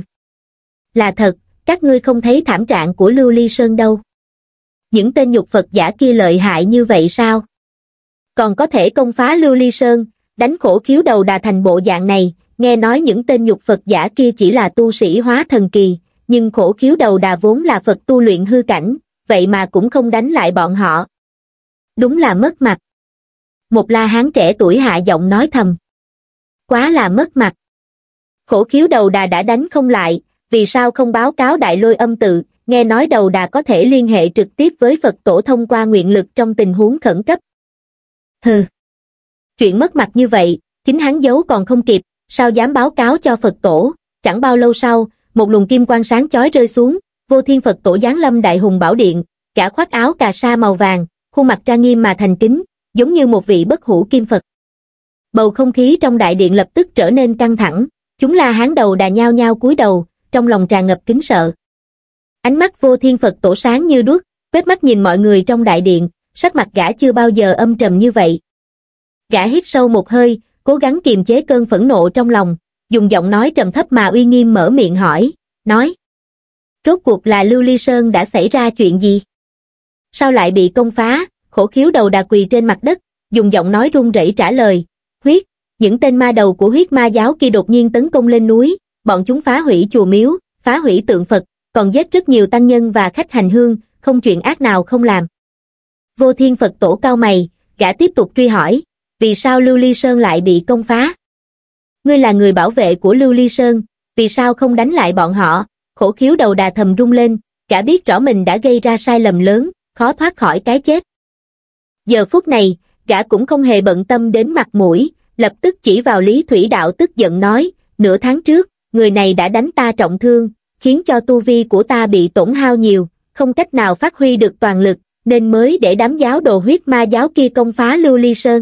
Là thật, các ngươi không thấy thảm trạng của Lưu Ly Sơn đâu. Những tên nhục Phật giả kia lợi hại như vậy sao? Còn có thể công phá Lưu Ly Sơn, đánh Khổ Khiếu đầu đà thành bộ dạng này, nghe nói những tên nhục Phật giả kia chỉ là tu sĩ hóa thần kỳ, nhưng Khổ Khiếu đầu đà vốn là Phật tu luyện hư cảnh, vậy mà cũng không đánh lại bọn họ. Đúng là mất mặt. Một La Hán trẻ tuổi hạ giọng nói thầm. Quá là mất mặt. Khổ Khiếu đầu đà đã đánh không lại, vì sao không báo cáo Đại Lôi Âm tự, nghe nói đầu đà có thể liên hệ trực tiếp với Phật tổ thông qua nguyện lực trong tình huống khẩn cấp. Hừ. Chuyện mất mặt như vậy, chính hắn giấu còn không kịp, sao dám báo cáo cho Phật tổ. Chẳng bao lâu sau, một luồng kim quang sáng chói rơi xuống, Vô Thiên Phật tổ giáng lâm Đại Hùng Bảo Điện, cả khoác áo cà sa màu vàng, khuôn mặt trang nghiêm mà thành kính, giống như một vị bất hủ kim Phật. Bầu không khí trong đại điện lập tức trở nên căng thẳng, chúng La Hán đầu đà nhao nhao cúi đầu, trong lòng tràn ngập kính sợ. Ánh mắt Vô Thiên Phật tổ sáng như đuốc, quét mắt nhìn mọi người trong đại điện, sắc mặt gã chưa bao giờ âm trầm như vậy. Gã hít sâu một hơi, cố gắng kiềm chế cơn phẫn nộ trong lòng, dùng giọng nói trầm thấp mà uy nghiêm mở miệng hỏi, nói. Rốt cuộc là Lưu Ly Sơn đã xảy ra chuyện gì? Sao lại bị công phá? Khổ Khiếu đầu đà quỳ trên mặt đất, dùng giọng nói run rẩy trả lời, huyết, những tên ma đầu của huyết ma giáo kia đột nhiên tấn công lên núi, bọn chúng phá hủy chùa miếu, phá hủy tượng Phật, còn giết rất nhiều tăng nhân và khách hành hương, không chuyện ác nào không làm. Vô Thiên Phật tổ cau mày, gã tiếp tục truy hỏi, vì sao Lưu Ly Sơn lại bị công phá? Ngươi là người bảo vệ của Lưu Ly Sơn, vì sao không đánh lại bọn họ? Khổ Khiếu đầu đà thầm rung lên, gã biết rõ mình đã gây ra sai lầm lớn, khó thoát khỏi cái chết. Giờ phút này, gã cũng không hề bận tâm đến mặt mũi, lập tức chỉ vào Lý Thủy Đạo tức giận nói, nửa tháng trước, người này đã đánh ta trọng thương, khiến cho tu vi của ta bị tổn hao nhiều, không cách nào phát huy được toàn lực, nên mới để đám giáo đồ huyết ma giáo kia công phá Lưu Ly Sơn.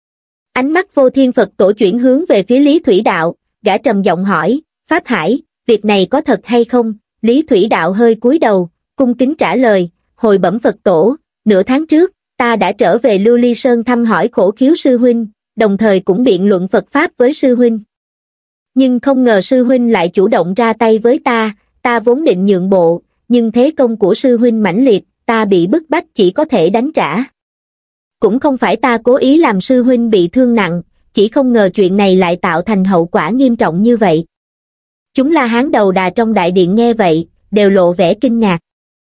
Ánh mắt Vô Thiên Phật tổ chuyển hướng về phía Lý Thủy Đạo, gã trầm giọng hỏi, Pháp Hải, việc này có thật hay không? Lý Thủy Đạo hơi cúi đầu, cung kính trả lời, hồi bẩm Phật tổ, nửa tháng trước, ta đã trở về Lưu Ly Sơn thăm hỏi Khổ Khiếu sư huynh, đồng thời cũng biện luận Phật Pháp với sư huynh. Nhưng không ngờ sư huynh lại chủ động ra tay với ta, ta vốn định nhượng bộ, nhưng thế công của sư huynh mãnh liệt, ta bị bức bách chỉ có thể đánh trả. Cũng không phải ta cố ý làm sư huynh bị thương nặng, chỉ không ngờ chuyện này lại tạo thành hậu quả nghiêm trọng như vậy. Chúng La Hán đầu đà trong đại điện nghe vậy, đều lộ vẻ kinh ngạc.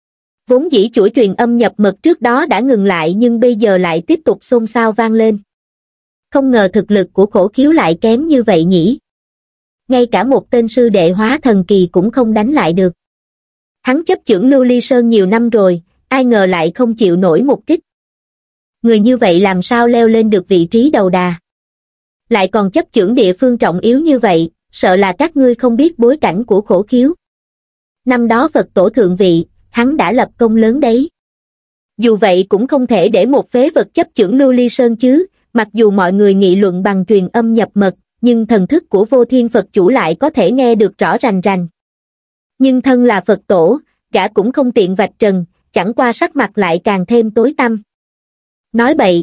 Vốn dĩ chuỗi truyền âm nhập mật trước đó đã ngừng lại nhưng bây giờ lại tiếp tục xôn xao vang lên. Không ngờ thực lực của Khổ Khiếu lại kém như vậy nhỉ. Ngay cả một tên sư đệ hóa thần kỳ cũng không đánh lại được. Hắn chấp chưởng Lưu Ly Sơn nhiều năm rồi, ai ngờ lại không chịu nổi một kích. Người như vậy làm sao leo lên được vị trí đầu đà. Lại còn chấp chưởng địa phương trọng yếu như vậy, sợ là các ngươi không biết bối cảnh của Khổ Khiếu. Năm đó Phật tổ thượng vị, hắn đã lập công lớn đấy. Dù vậy cũng không thể để một phế vật chấp chưởng Lưu Ly Sơn chứ, mặc dù mọi người nghị luận bằng truyền âm nhập mật, nhưng thần thức của Vô Thiên Phật chủ lại có thể nghe được rõ rành rành. Nhưng thân là Phật tổ, gã cũng không tiện vạch trần, chẳng qua sắc mặt lại càng thêm tối tăm. Nói bậy.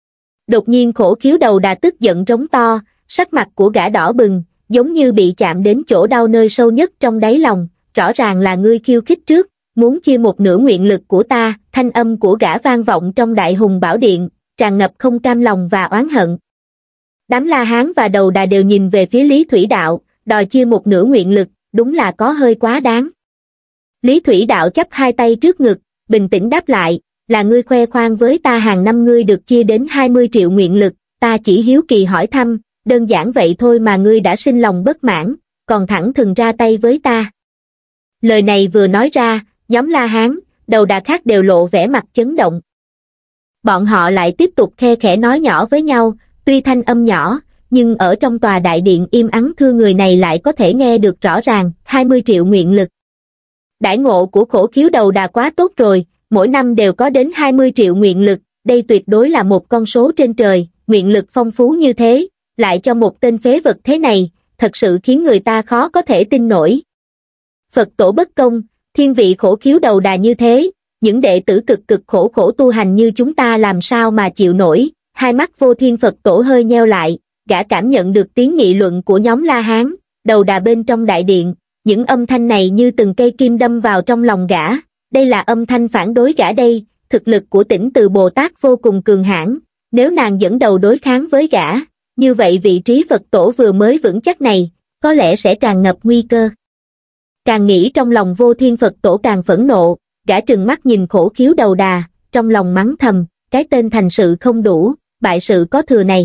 Đột nhiên Khổ Khiếu đầu đà tức giận rống to, sắc mặt của gã đỏ bừng, giống như bị chạm đến chỗ đau nơi sâu nhất trong đáy lòng, rõ ràng là ngươi khiêu khích trước, muốn chia một nửa nguyện lực của ta. Thanh âm của gã vang vọng trong Đại Hùng Bảo Điện, tràn ngập không cam lòng và oán hận. Đám La Hán và đầu đà đều nhìn về phía Lý Thủy Đạo, đòi chia một nửa nguyện lực, đúng là có hơi quá đáng. Lý Thủy Đạo chắp hai tay trước ngực, bình tĩnh đáp lại, là ngươi khoe khoang với ta hàng năm ngươi được chia đến hai mươi triệu nguyện lực, ta chỉ hiếu kỳ hỏi thăm, đơn giản vậy thôi mà ngươi đã sinh lòng bất mãn, còn thẳng thừng ra tay với ta. Lời này vừa nói ra, nhóm La Hán, đầu đà khác đều lộ vẻ mặt chấn động. Bọn họ lại tiếp tục khe khẽ nói nhỏ với nhau, tuy thanh âm nhỏ, nhưng ở trong tòa đại điện im ắng thưa người này lại có thể nghe được rõ ràng, hai mươi triệu nguyện lực. Đãi ngộ của Khổ Khiếu đầu đà quá tốt rồi, mỗi năm đều có đến hai mươi triệu nguyện lực, đây tuyệt đối là một con số trên trời, nguyện lực phong phú như thế, lại cho một tên phế vật thế này, thật sự khiến người ta khó có thể tin nổi. Phật tổ bất công, thiên vị khổ khiếu đầu đà như thế, những đệ tử cực cực khổ khổ tu hành như chúng ta làm sao mà chịu nổi. Hai mắt Vô Thiên Phật tổ hơi nheo lại, gã cảm nhận được tiếng nghị luận của nhóm La Hán, đầu đà bên trong đại điện, những âm thanh này như từng cây kim đâm vào trong lòng gã, đây là âm thanh phản đối gã đây, thực lực của Tỉnh Từ Bồ Tát vô cùng cường hãn, nếu nàng dẫn đầu đối kháng với gã, như vậy vị trí Phật tổ vừa mới vững chắc này, có lẽ sẽ tràn ngập nguy cơ. Càng nghĩ trong lòng Vô Thiên Phật tổ càng phẫn nộ, gã trừng mắt nhìn khổ khiếu đầu đà, trong lòng mắng thầm, cái tên thành sự không đủ, bại sự có thừa này.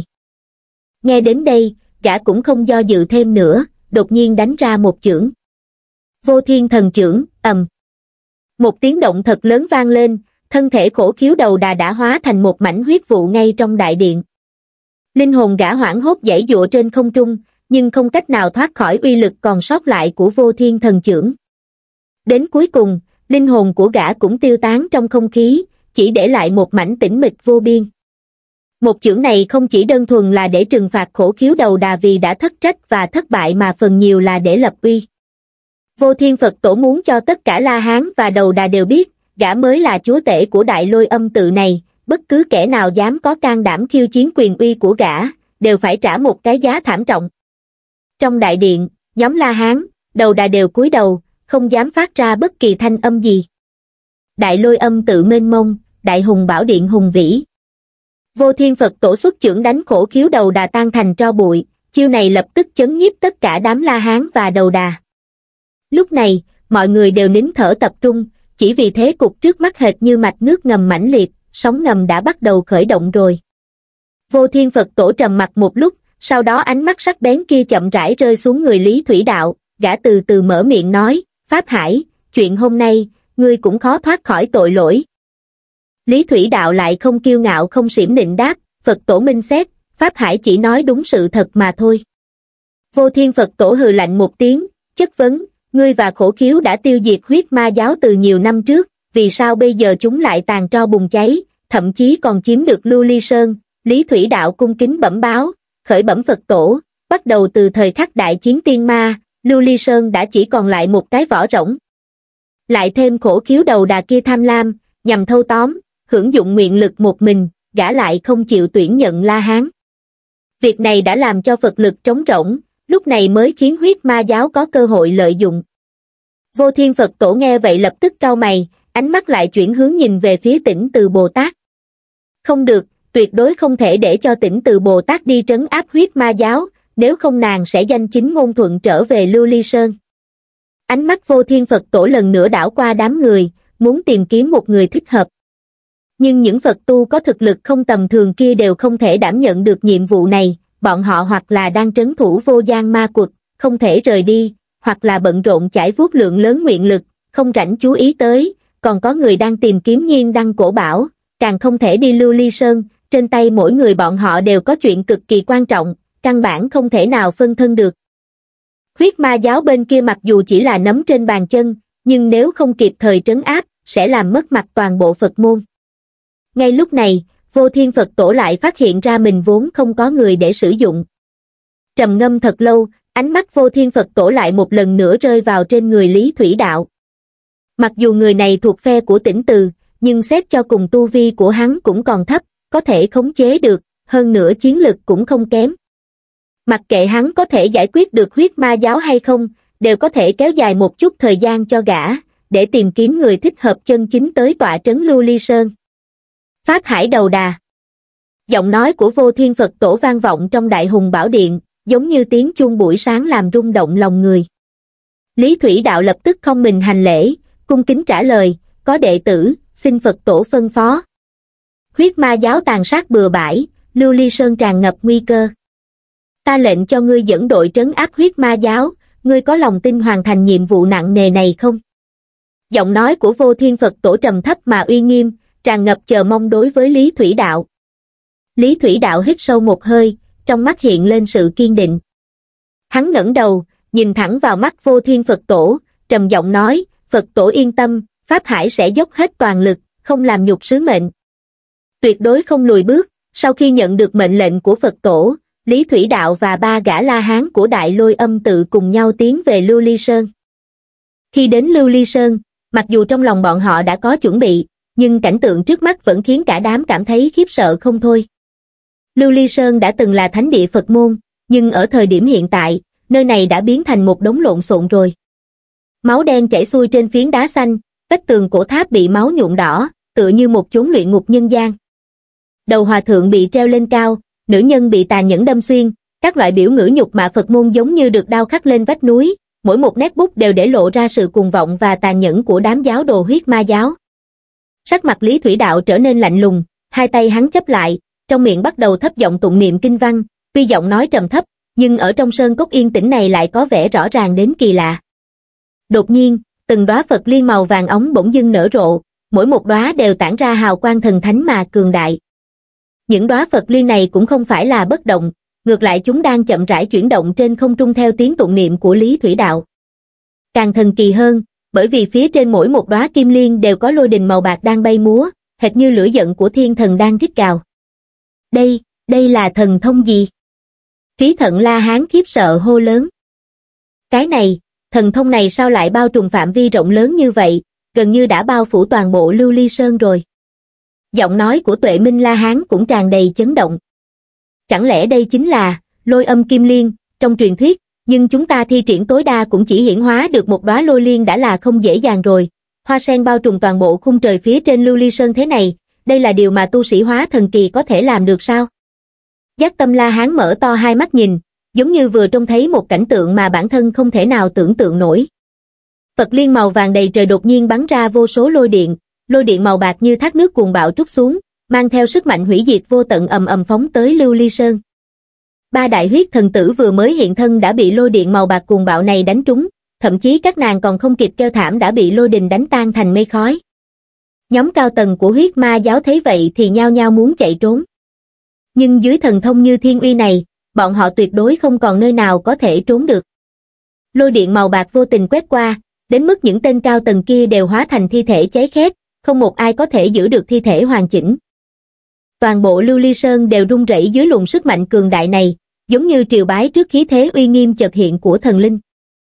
Nghe đến đây, gã cũng không do dự thêm nữa, đột nhiên đánh ra một chưởng. Vô Thiên Thần Chưởng, ầm. Một tiếng động thật lớn vang lên, thân thể khổ khiếu đầu đà đã hóa thành một mảnh huyết vụ ngay trong đại điện. Linh hồn gã hoảng hốt giãy giụa trên không trung, nhưng không cách nào thoát khỏi uy lực còn sót lại của Vô Thiên Thần Chưởng. Đến cuối cùng, linh hồn của gã cũng tiêu tán trong không khí, chỉ để lại một mảnh tĩnh mịch vô biên. Một chưởng này không chỉ đơn thuần là để trừng phạt khổ khiếu đầu đà vì đã thất trách và thất bại mà phần nhiều là để lập uy. Vô Thiên Phật tổ muốn cho tất cả La Hán và đầu đà đều biết, gã mới là chúa tể của đại lôi âm tự này, bất cứ kẻ nào dám có can đảm khiêu chiến quyền uy của gã, đều phải trả một cái giá thảm trọng. Trong đại điện, nhóm La Hán, đầu đà đều cúi đầu, không dám phát ra bất kỳ thanh âm gì. Đại lôi âm tự mênh mông, đại hùng bảo điện hùng vĩ. Vô Thiên Phật tổ xuất chưởng đánh khổ khiếu đầu đà tan thành tro bụi, chiêu này lập tức chấn nhiếp tất cả đám La Hán và đầu đà. Lúc này, mọi người đều nín thở tập trung, chỉ vì thế cục trước mắt hệt như mạch nước ngầm mãnh liệt, sóng ngầm đã bắt đầu khởi động rồi. Vô Thiên Phật tổ trầm mặc một lúc, sau đó ánh mắt sắc bén kia chậm rãi rơi xuống người Lý Thủy Đạo, gã từ từ mở miệng nói, Pháp Hải, chuyện hôm nay, ngươi cũng khó thoát khỏi tội lỗi. Lý Thủy Đạo lại không kiêu ngạo không xiểm nịnh đáp, Phật tổ minh xét, Pháp Hải chỉ nói đúng sự thật mà thôi. Vô Thiên Phật tổ hừ lạnh một tiếng, chất vấn, ngươi và khổ khiếu đã tiêu diệt huyết ma giáo từ nhiều năm trước, vì sao bây giờ chúng lại tàn tro bùng cháy, thậm chí còn chiếm được Lưu Ly Sơn. Lý Thủy Đạo cung kính bẩm báo, khởi bẩm Phật tổ, bắt đầu từ thời khắc đại chiến tiên ma, Lưu Ly Sơn đã chỉ còn lại một cái vỏ rỗng. Lại thêm khổ khiếu đầu đà kia tham lam, nhằm thâu tóm, hưởng dụng nguyện lực một mình, gã lại không chịu tuyển nhận La Hán. Việc này đã làm cho Phật lực trống rỗng, lúc này mới khiến huyết ma giáo có cơ hội lợi dụng. Vô Thiên Phật tổ nghe vậy lập tức cau mày, ánh mắt lại chuyển hướng nhìn về phía Tỉnh Từ Bồ Tát. Không được, tuyệt đối không thể để cho Tỉnh Từ Bồ Tát đi trấn áp huyết ma giáo, nếu không nàng sẽ danh chính ngôn thuận trở về Lưu Ly Sơn. Ánh mắt Vô Thiên Phật tổ lần nữa đảo qua đám người, muốn tìm kiếm một người thích hợp. Nhưng những Phật tu có thực lực không tầm thường kia đều không thể đảm nhận được nhiệm vụ này, bọn họ hoặc là đang trấn thủ vô gian ma quật, không thể rời đi, hoặc là bận rộn chải vuốt lượng lớn nguyện lực, không rảnh chú ý tới, còn có người đang tìm kiếm nhiên đăng cổ bảo, càng không thể đi Lưu Ly Sơn, trên tay mỗi người bọn họ đều có chuyện cực kỳ quan trọng, căn bản không thể nào phân thân được. Huyết ma giáo bên kia mặc dù chỉ là nấm trên bàn chân, nhưng nếu không kịp thời trấn áp, sẽ làm mất mặt toàn bộ Phật môn. Ngay lúc này, Vô Thiên Phật tổ lại phát hiện ra mình vốn không có người để sử dụng. Trầm ngâm thật lâu, ánh mắt Vô Thiên Phật tổ lại một lần nữa rơi vào trên người Lý Thủy Đạo. Mặc dù người này thuộc phe của Tỉnh Từ, nhưng xét cho cùng tu vi của hắn cũng còn thấp, có thể khống chế được, hơn nữa chiến lực cũng không kém. Mặc kệ hắn có thể giải quyết được huyết ma giáo hay không, đều có thể kéo dài một chút thời gian cho gã, để tìm kiếm người thích hợp chân chính tới tọa trấn Lưu Ly Sơn. Pháp Hải đầu đà. Giọng nói của Vô Thiên Phật tổ vang vọng trong Đại Hùng Bảo Điện, giống như tiếng chuông buổi sáng làm rung động lòng người. Lý Thủy Đạo lập tức không mình hành lễ, cung kính trả lời, có đệ tử, xin Phật tổ phân phó. Huyết ma giáo tàn sát bừa bãi, Lưu Ly Sơn tràn ngập nguy cơ. Ta lệnh cho ngươi dẫn đội trấn áp huyết ma giáo, ngươi có lòng tin hoàn thành nhiệm vụ nặng nề này không? Giọng nói của Vô Thiên Phật tổ trầm thấp mà uy nghiêm, tràn ngập chờ mong đối với Lý Thủy Đạo. Lý Thủy Đạo hít sâu một hơi, trong mắt hiện lên sự kiên định. Hắn ngẩng đầu, nhìn thẳng vào mắt Vô Thiên Phật tổ, trầm giọng nói, Phật tổ yên tâm, Pháp Hải sẽ dốc hết toàn lực, không làm nhục sứ mệnh. Tuyệt đối không lùi bước. Sau khi nhận được mệnh lệnh của Phật tổ, Lý Thủy Đạo và ba gã La Hán của Đại Lôi Âm tự cùng nhau tiến về Lưu Ly Sơn. Khi đến Lưu Ly Sơn, mặc dù trong lòng bọn họ đã có chuẩn bị, nhưng cảnh tượng trước mắt vẫn khiến cả đám cảm thấy khiếp sợ không thôi. Lưu Ly Sơn đã từng là thánh địa Phật môn, nhưng ở thời điểm hiện tại, nơi này đã biến thành một đống lộn xộn rồi. Máu đen chảy xuôi trên phiến đá xanh, vách tường cổ tháp bị máu nhuộm đỏ, tựa như một chốn luyện ngục nhân gian. Đầu hòa thượng bị treo lên cao, nữ nhân bị tàn nhẫn đâm xuyên, các loại biểu ngữ nhục mạ Phật môn giống như được đao khắc lên vách núi, mỗi một nét bút đều để lộ ra sự cuồng vọng và tàn nhẫn của đám giáo đồ huyết ma giáo. Sắc mặt Lý Thủy Đạo trở nên lạnh lùng, hai tay hắn chấp lại, trong miệng bắt đầu thấp giọng tụng niệm kinh văn, tuy giọng nói trầm thấp, nhưng ở trong sơn cốc yên tĩnh này lại có vẻ rõ ràng đến kỳ lạ. Đột nhiên, từng đóa Phật liên màu vàng óng bỗng dưng nở rộ, mỗi một đóa đều tản ra hào quang thần thánh mà cường đại. Những đóa Phật liên này cũng không phải là bất động, ngược lại chúng đang chậm rãi chuyển động trên không trung theo tiếng tụng niệm của Lý Thủy Đạo. Càng thần kỳ hơn, bởi vì phía trên mỗi một đóa kim liên đều có lôi đình màu bạc đang bay múa, hệt như lửa giận của thiên thần đang rít gào. Đây, đây là thần thông gì? Trí Thận La Hán khiếp sợ hô lớn. Cái này, thần thông này sao lại bao trùm phạm vi rộng lớn như vậy, gần như đã bao phủ toàn bộ Lưu Ly Sơn rồi. Giọng nói của Tuệ Minh La Hán cũng tràn đầy chấn động. Chẳng lẽ đây chính là lôi âm kim liên, trong truyền thuyết, nhưng chúng ta thi triển tối đa cũng chỉ hiển hóa được một đóa lôi liên đã là không dễ dàng rồi. Hoa sen bao trùm toàn bộ khung trời phía trên Lưu Ly Sơn thế này, đây là điều mà tu sĩ hóa thần kỳ có thể làm được sao? Giác Tâm La Hán mở to hai mắt nhìn, giống như vừa trông thấy một cảnh tượng mà bản thân không thể nào tưởng tượng nổi. Phật liên màu vàng đầy trời đột nhiên bắn ra vô số lôi điện, lôi điện màu bạc như thác nước cuồng bạo trút xuống, mang theo sức mạnh hủy diệt vô tận ầm ầm phóng tới Lưu Ly Sơn. Ba đại huyết thần tử vừa mới hiện thân đã bị lôi điện màu bạc cuồng bạo này đánh trúng, thậm chí các nàng còn không kịp kêu thảm đã bị lôi đình đánh tan thành mây khói. Nhóm cao tầng của huyết ma giáo thấy vậy thì nhao nhao muốn chạy trốn. Nhưng dưới thần thông như thiên uy này, bọn họ tuyệt đối không còn nơi nào có thể trốn được. Lôi điện màu bạc vô tình quét qua, đến mức những tên cao tầng kia đều hóa thành thi thể cháy khét, không một ai có thể giữ được thi thể hoàn chỉnh. Toàn bộ Lưu Ly Sơn đều rung rẩy dưới luồng sức mạnh cường đại này, giống như triều bái trước khí thế uy nghiêm chợt hiện của thần linh.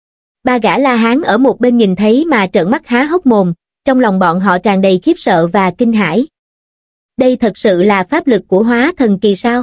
Ba gã La Hán ở một bên nhìn thấy mà trợn mắt há hốc mồm, trong lòng bọn họ tràn đầy khiếp sợ và kinh hãi. Đây thật sự là pháp lực của hóa thần kỳ sao?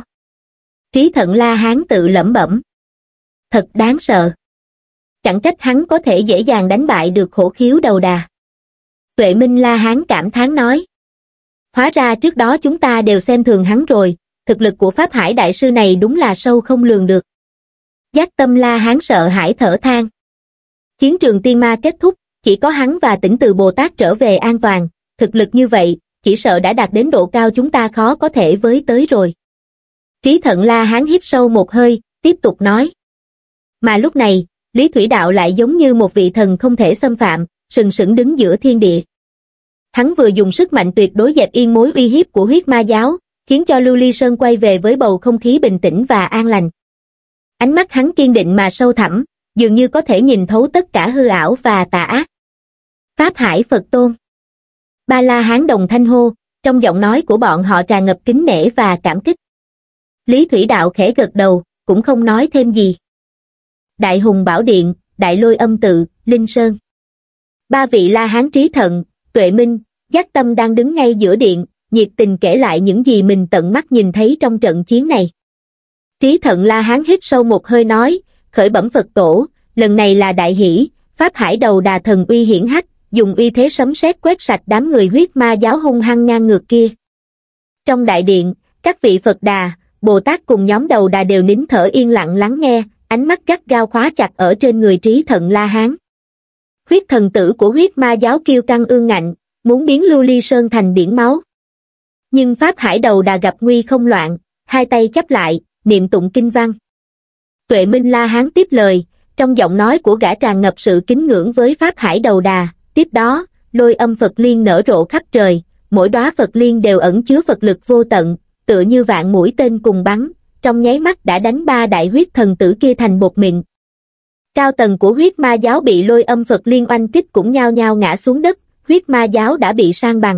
Trí Thận La Hán tự lẩm bẩm. Thật đáng sợ. Chẳng trách hắn có thể dễ dàng đánh bại được Khổ Khiếu Đầu Đà. Tuệ Minh La Hán cảm thán nói. Hóa ra trước đó chúng ta đều xem thường hắn rồi, thực lực của Pháp Hải Đại Sư này đúng là sâu không lường được. Giác Tâm La Hán sợ hãi thở than. Chiến trường tiên ma kết thúc, chỉ có hắn và Tỉnh Từ Bồ Tát trở về an toàn, thực lực như vậy, chỉ sợ đã đạt đến độ cao chúng ta khó có thể với tới rồi. Trí Thận La Hán hít sâu một hơi, tiếp tục nói. Mà lúc này, Lý Thủy Đạo lại giống như một vị thần không thể xâm phạm, sừng sững đứng giữa thiên địa. Hắn vừa dùng sức mạnh tuyệt đối dẹp yên mối uy hiếp của huyết ma giáo, khiến cho Lưu Ly Sơn quay về với bầu không khí bình tĩnh và an lành. Ánh mắt hắn kiên định mà sâu thẳm, dường như có thể nhìn thấu tất cả hư ảo và tà ác. Pháp Hải Phật Tôn. Ba La Hán đồng thanh hô, trong giọng nói của bọn họ tràn ngập kính nể và cảm kích. Lý Thủy Đạo khẽ gật đầu, cũng không nói thêm gì. Đại Hùng Bảo Điện, Đại Lôi Âm Tự, Linh Sơn. Ba vị La Hán Trí Thận, Tuệ Minh, Giác Tâm đang đứng ngay giữa điện, nhiệt tình kể lại những gì mình tận mắt nhìn thấy trong trận chiến này. Trí Thận La Hán hít sâu một hơi nói, khởi bẩm Phật Tổ, lần này là đại hỷ, Pháp Hải Đầu Đà thần uy hiển hách, dùng uy thế sấm sét quét sạch đám người huyết ma giáo hung hăng ngang ngược kia. Trong đại điện, các vị Phật Đà, Bồ Tát cùng nhóm Đầu Đà đều nín thở yên lặng lắng nghe, ánh mắt gắt gao khóa chặt ở trên người Trí Thận La Hán. Huyết thần tử của huyết ma giáo kiêu căng ương ngạnh, muốn biến Lưu Ly Sơn thành biển máu. Nhưng Pháp Hải Đầu Đà gặp nguy không loạn, hai tay chắp lại, niệm tụng kinh văn. Tuệ Minh La Hán tiếp lời, trong giọng nói của gã tràn ngập sự kính ngưỡng với Pháp Hải Đầu Đà, tiếp đó, lôi âm Phật liên nở rộ khắp trời, mỗi đóa Phật liên đều ẩn chứa Phật lực vô tận, tựa như vạn mũi tên cùng bắn, trong nháy mắt đã đánh ba đại huyết thần tử kia thành bột mịn. Cao tầng của huyết ma giáo bị lôi âm Phật liên oanh kích cũng nhao nhao ngã xuống đất, huyết ma giáo đã bị san bằng.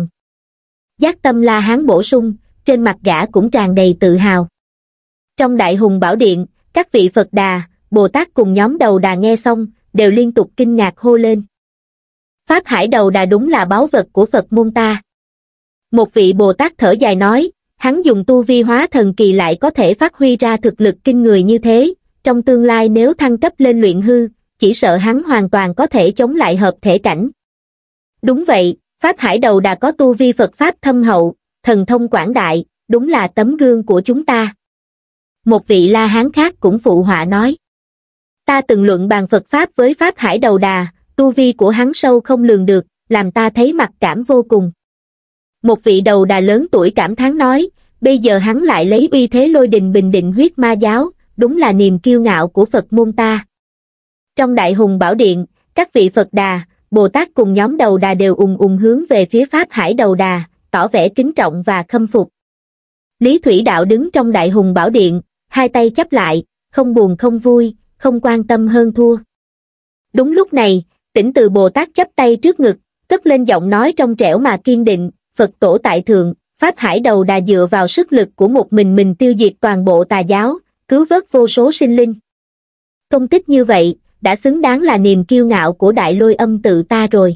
Giác Tâm La Hán bổ sung, trên mặt gã cũng tràn đầy tự hào. Trong Đại Hùng Bảo Điện, các vị Phật Đà, Bồ Tát cùng nhóm Đầu Đà nghe xong, đều liên tục kinh ngạc hô lên. Pháp Hải Đầu Đà đúng là báu vật của Phật môn ta. Một vị Bồ Tát thở dài nói, hắn dùng tu vi hóa thần kỳ lại có thể phát huy ra thực lực kinh người như thế, trong tương lai nếu thăng cấp lên luyện hư, chỉ sợ hắn hoàn toàn có thể chống lại hợp thể cảnh. Đúng vậy, Pháp Hải Đầu Đà có tu vi Phật Pháp thâm hậu, thần thông quảng đại, đúng là tấm gương của chúng ta. Một vị La Hán khác cũng phụ họa nói. Ta từng luận bàn Phật Pháp với Pháp Hải Đầu Đà, tu vi của hắn sâu không lường được, làm ta thấy mặc cảm vô cùng. Một vị Đầu Đà lớn tuổi cảm thán nói, bây giờ hắn lại lấy uy thế lôi đình bình định huyết ma giáo, đúng là niềm kiêu ngạo của Phật môn ta. Trong Đại Hùng Bảo Điện, các vị Phật Đà, Bồ Tát cùng nhóm Đầu Đà đều ùng ùng hướng về phía Pháp Hải Đầu Đà, tỏ vẻ kính trọng và khâm phục. Lý Thủy Đạo đứng trong Đại Hùng Bảo Điện, hai tay chắp lại, không buồn không vui, không quan tâm hơn thua. Đúng lúc này, Tỉnh Từ Bồ Tát chắp tay trước ngực, cất lên giọng nói trong trẻo mà kiên định, Phật tổ tại thượng, Pháp Hải Đầu Đà dựa vào sức lực của một mình mình tiêu diệt toàn bộ tà giáo, cứu vớt vô số sinh linh. Công tích như vậy, đã xứng đáng là niềm kiêu ngạo của Đại Lôi Âm tự ta rồi.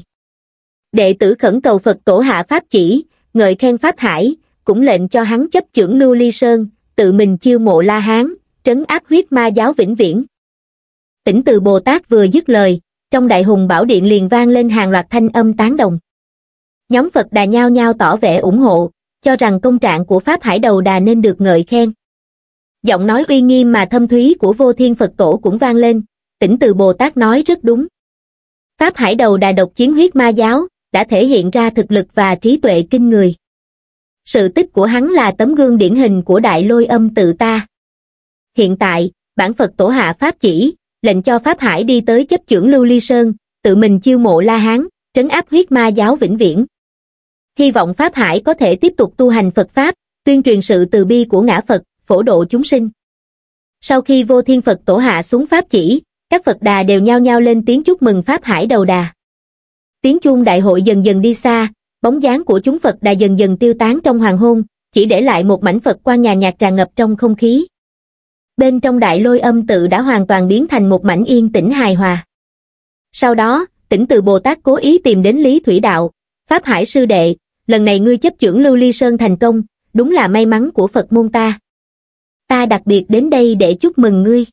Đệ tử khẩn cầu Phật tổ hạ pháp chỉ, ngợi khen Pháp Hải, cũng lệnh cho hắn chấp chưởng Lưu Ly Sơn, tự mình chiêu mộ La Hán, trấn áp huyết ma giáo vĩnh viễn. Tỉnh Từ Bồ Tát vừa dứt lời, trong Đại Hùng Bảo Điện liền vang lên hàng loạt thanh âm tán đồng. Nhóm Phật Đà nhao nhao tỏ vẻ ủng hộ, cho rằng công trạng của Pháp Hải Đầu Đà nên được ngợi khen. Giọng nói uy nghiêm mà thâm thúy của Vô Thiên Phật Tổ cũng vang lên, Tỉnh Từ Bồ Tát nói rất đúng. Pháp Hải Đầu Đà độc chiến huyết ma giáo, đã thể hiện ra thực lực và trí tuệ kinh người. Sự tích của hắn là tấm gương điển hình của Đại Lôi Âm tự ta. Hiện tại, bản Phật tổ hạ pháp chỉ, lệnh cho Pháp Hải đi tới chấp chưởng Lưu Ly Sơn, tự mình chiêu mộ La Hán, trấn áp huyết ma giáo vĩnh viễn. Hy vọng Pháp Hải có thể tiếp tục tu hành Phật Pháp, tuyên truyền sự từ bi của ngã Phật, phổ độ chúng sinh. Sau khi Vô Thiên Phật tổ hạ xuống pháp chỉ, các Phật Đà đều nhao nhao lên tiếng chúc mừng Pháp Hải Đầu Đà. Tiếng chuông đại hội dần dần đi xa, bóng dáng của chúng Phật Đà dần dần tiêu tán trong hoàng hôn, chỉ để lại một mảnh Phật quang nhàn nhạt tràn ngập trong không khí. Bên trong Đại Lôi Âm tự đã hoàn toàn biến thành một mảnh yên tĩnh hài hòa. Sau đó, Tỉnh Từ Bồ Tát cố ý tìm đến Lý Thủy Đạo, Pháp Hải sư đệ, lần này ngươi chấp chưởng Lưu Ly Sơn thành công, đúng là may mắn của Phật môn ta. Ta đặc biệt đến đây để chúc mừng ngươi.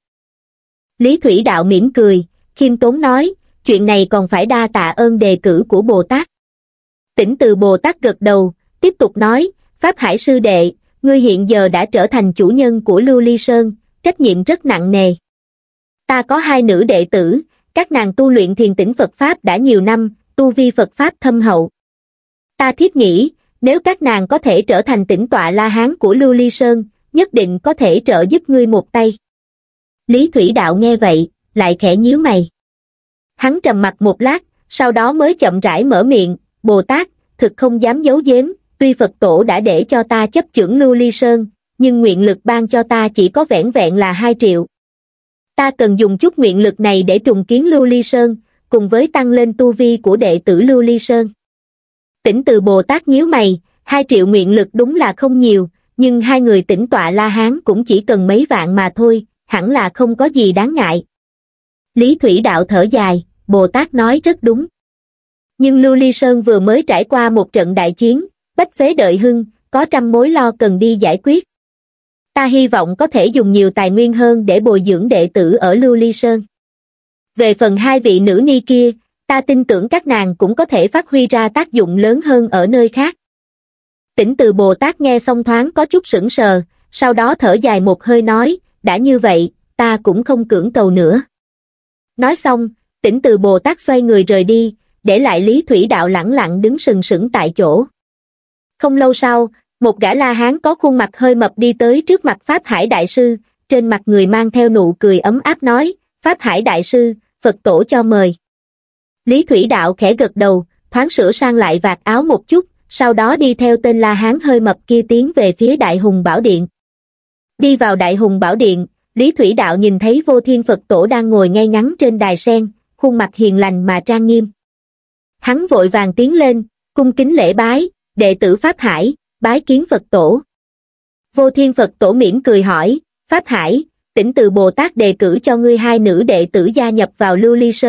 Lý Thủy Đạo mỉm cười, khiêm tốn nói, chuyện này còn phải đa tạ ơn đề cử của Bồ Tát. Tỉnh Từ Bồ Tát gật đầu, tiếp tục nói, Pháp Hải sư đệ, ngươi hiện giờ đã trở thành chủ nhân của Lưu Ly Sơn, trách nhiệm rất nặng nề. Ta có hai nữ đệ tử, các nàng tu luyện thiền tĩnh Phật Pháp đã nhiều năm, tu vi Phật Pháp thâm hậu. Ta thiết nghĩ, nếu các nàng có thể trở thành tĩnh tọa La Hán của Lưu Ly Sơn, nhất định có thể trợ giúp ngươi một tay. Lý Thủy Đạo nghe vậy, lại khẽ nhíu mày. Hắn trầm mặc một lát, sau đó mới chậm rãi mở miệng, Bồ Tát, thực không dám giấu giếm, tuy Phật tổ đã để cho ta chấp chưởng Lưu Ly Sơn, nhưng nguyện lực ban cho ta chỉ có vẻn vẹn là hai triệu. Ta cần dùng chút nguyện lực này để trùng kiến Lưu Ly Sơn, cùng với tăng lên tu vi của đệ tử Lưu Ly Sơn. Tỉnh Từ Bồ Tát nhíu mày, hai triệu nguyện lực đúng là không nhiều, nhưng hai người tĩnh tọa La Hán cũng chỉ cần mấy vạn mà thôi, hẳn là không có gì đáng ngại. Lý Thủy Đạo thở dài, Bồ Tát nói rất đúng. Nhưng Lưu Ly Sơn vừa mới trải qua một trận đại chiến, bách phế đợi hưng, có trăm mối lo cần đi giải quyết. Ta hy vọng có thể dùng nhiều tài nguyên hơn để bồi dưỡng đệ tử ở Lưu Ly Sơn. Về phần hai vị nữ ni kia, ta tin tưởng các nàng cũng có thể phát huy ra tác dụng lớn hơn ở nơi khác. Tỉnh Từ Bồ Tát nghe xong thoáng có chút sững sờ, sau đó thở dài một hơi nói, đã như vậy, ta cũng không cưỡng cầu nữa. Nói xong, Tỉnh Từ Bồ Tát xoay người rời đi, để lại Lý Thủy Đạo lẳng lặng đứng sừng sững tại chỗ. Không lâu sau, một gã La Hán có khuôn mặt hơi mập đi tới trước mặt Pháp Hải Đại Sư, trên mặt người mang theo nụ cười ấm áp nói, Pháp Hải Đại Sư, Phật tổ cho mời. Lý Thủy Đạo khẽ gật đầu, thoáng sửa sang lại vạt áo một chút, sau đó đi theo tên La Hán hơi mập kia tiến về phía Đại Hùng Bảo Điện. Đi vào Đại Hùng Bảo Điện, Lý Thủy Đạo nhìn thấy Vô Thiên Phật Tổ đang ngồi ngay ngắn trên đài sen, khuôn mặt hiền lành mà trang nghiêm. Hắn vội vàng tiến lên, cung kính lễ bái, đệ tử Pháp Hải, bái kiến Phật Tổ. Vô Thiên Phật Tổ mỉm cười hỏi, Pháp Hải, Tỉnh Từ Bồ Tát đề cử cho ngươi hai nữ đệ tử gia nhập vào Lưu Ly Sơn,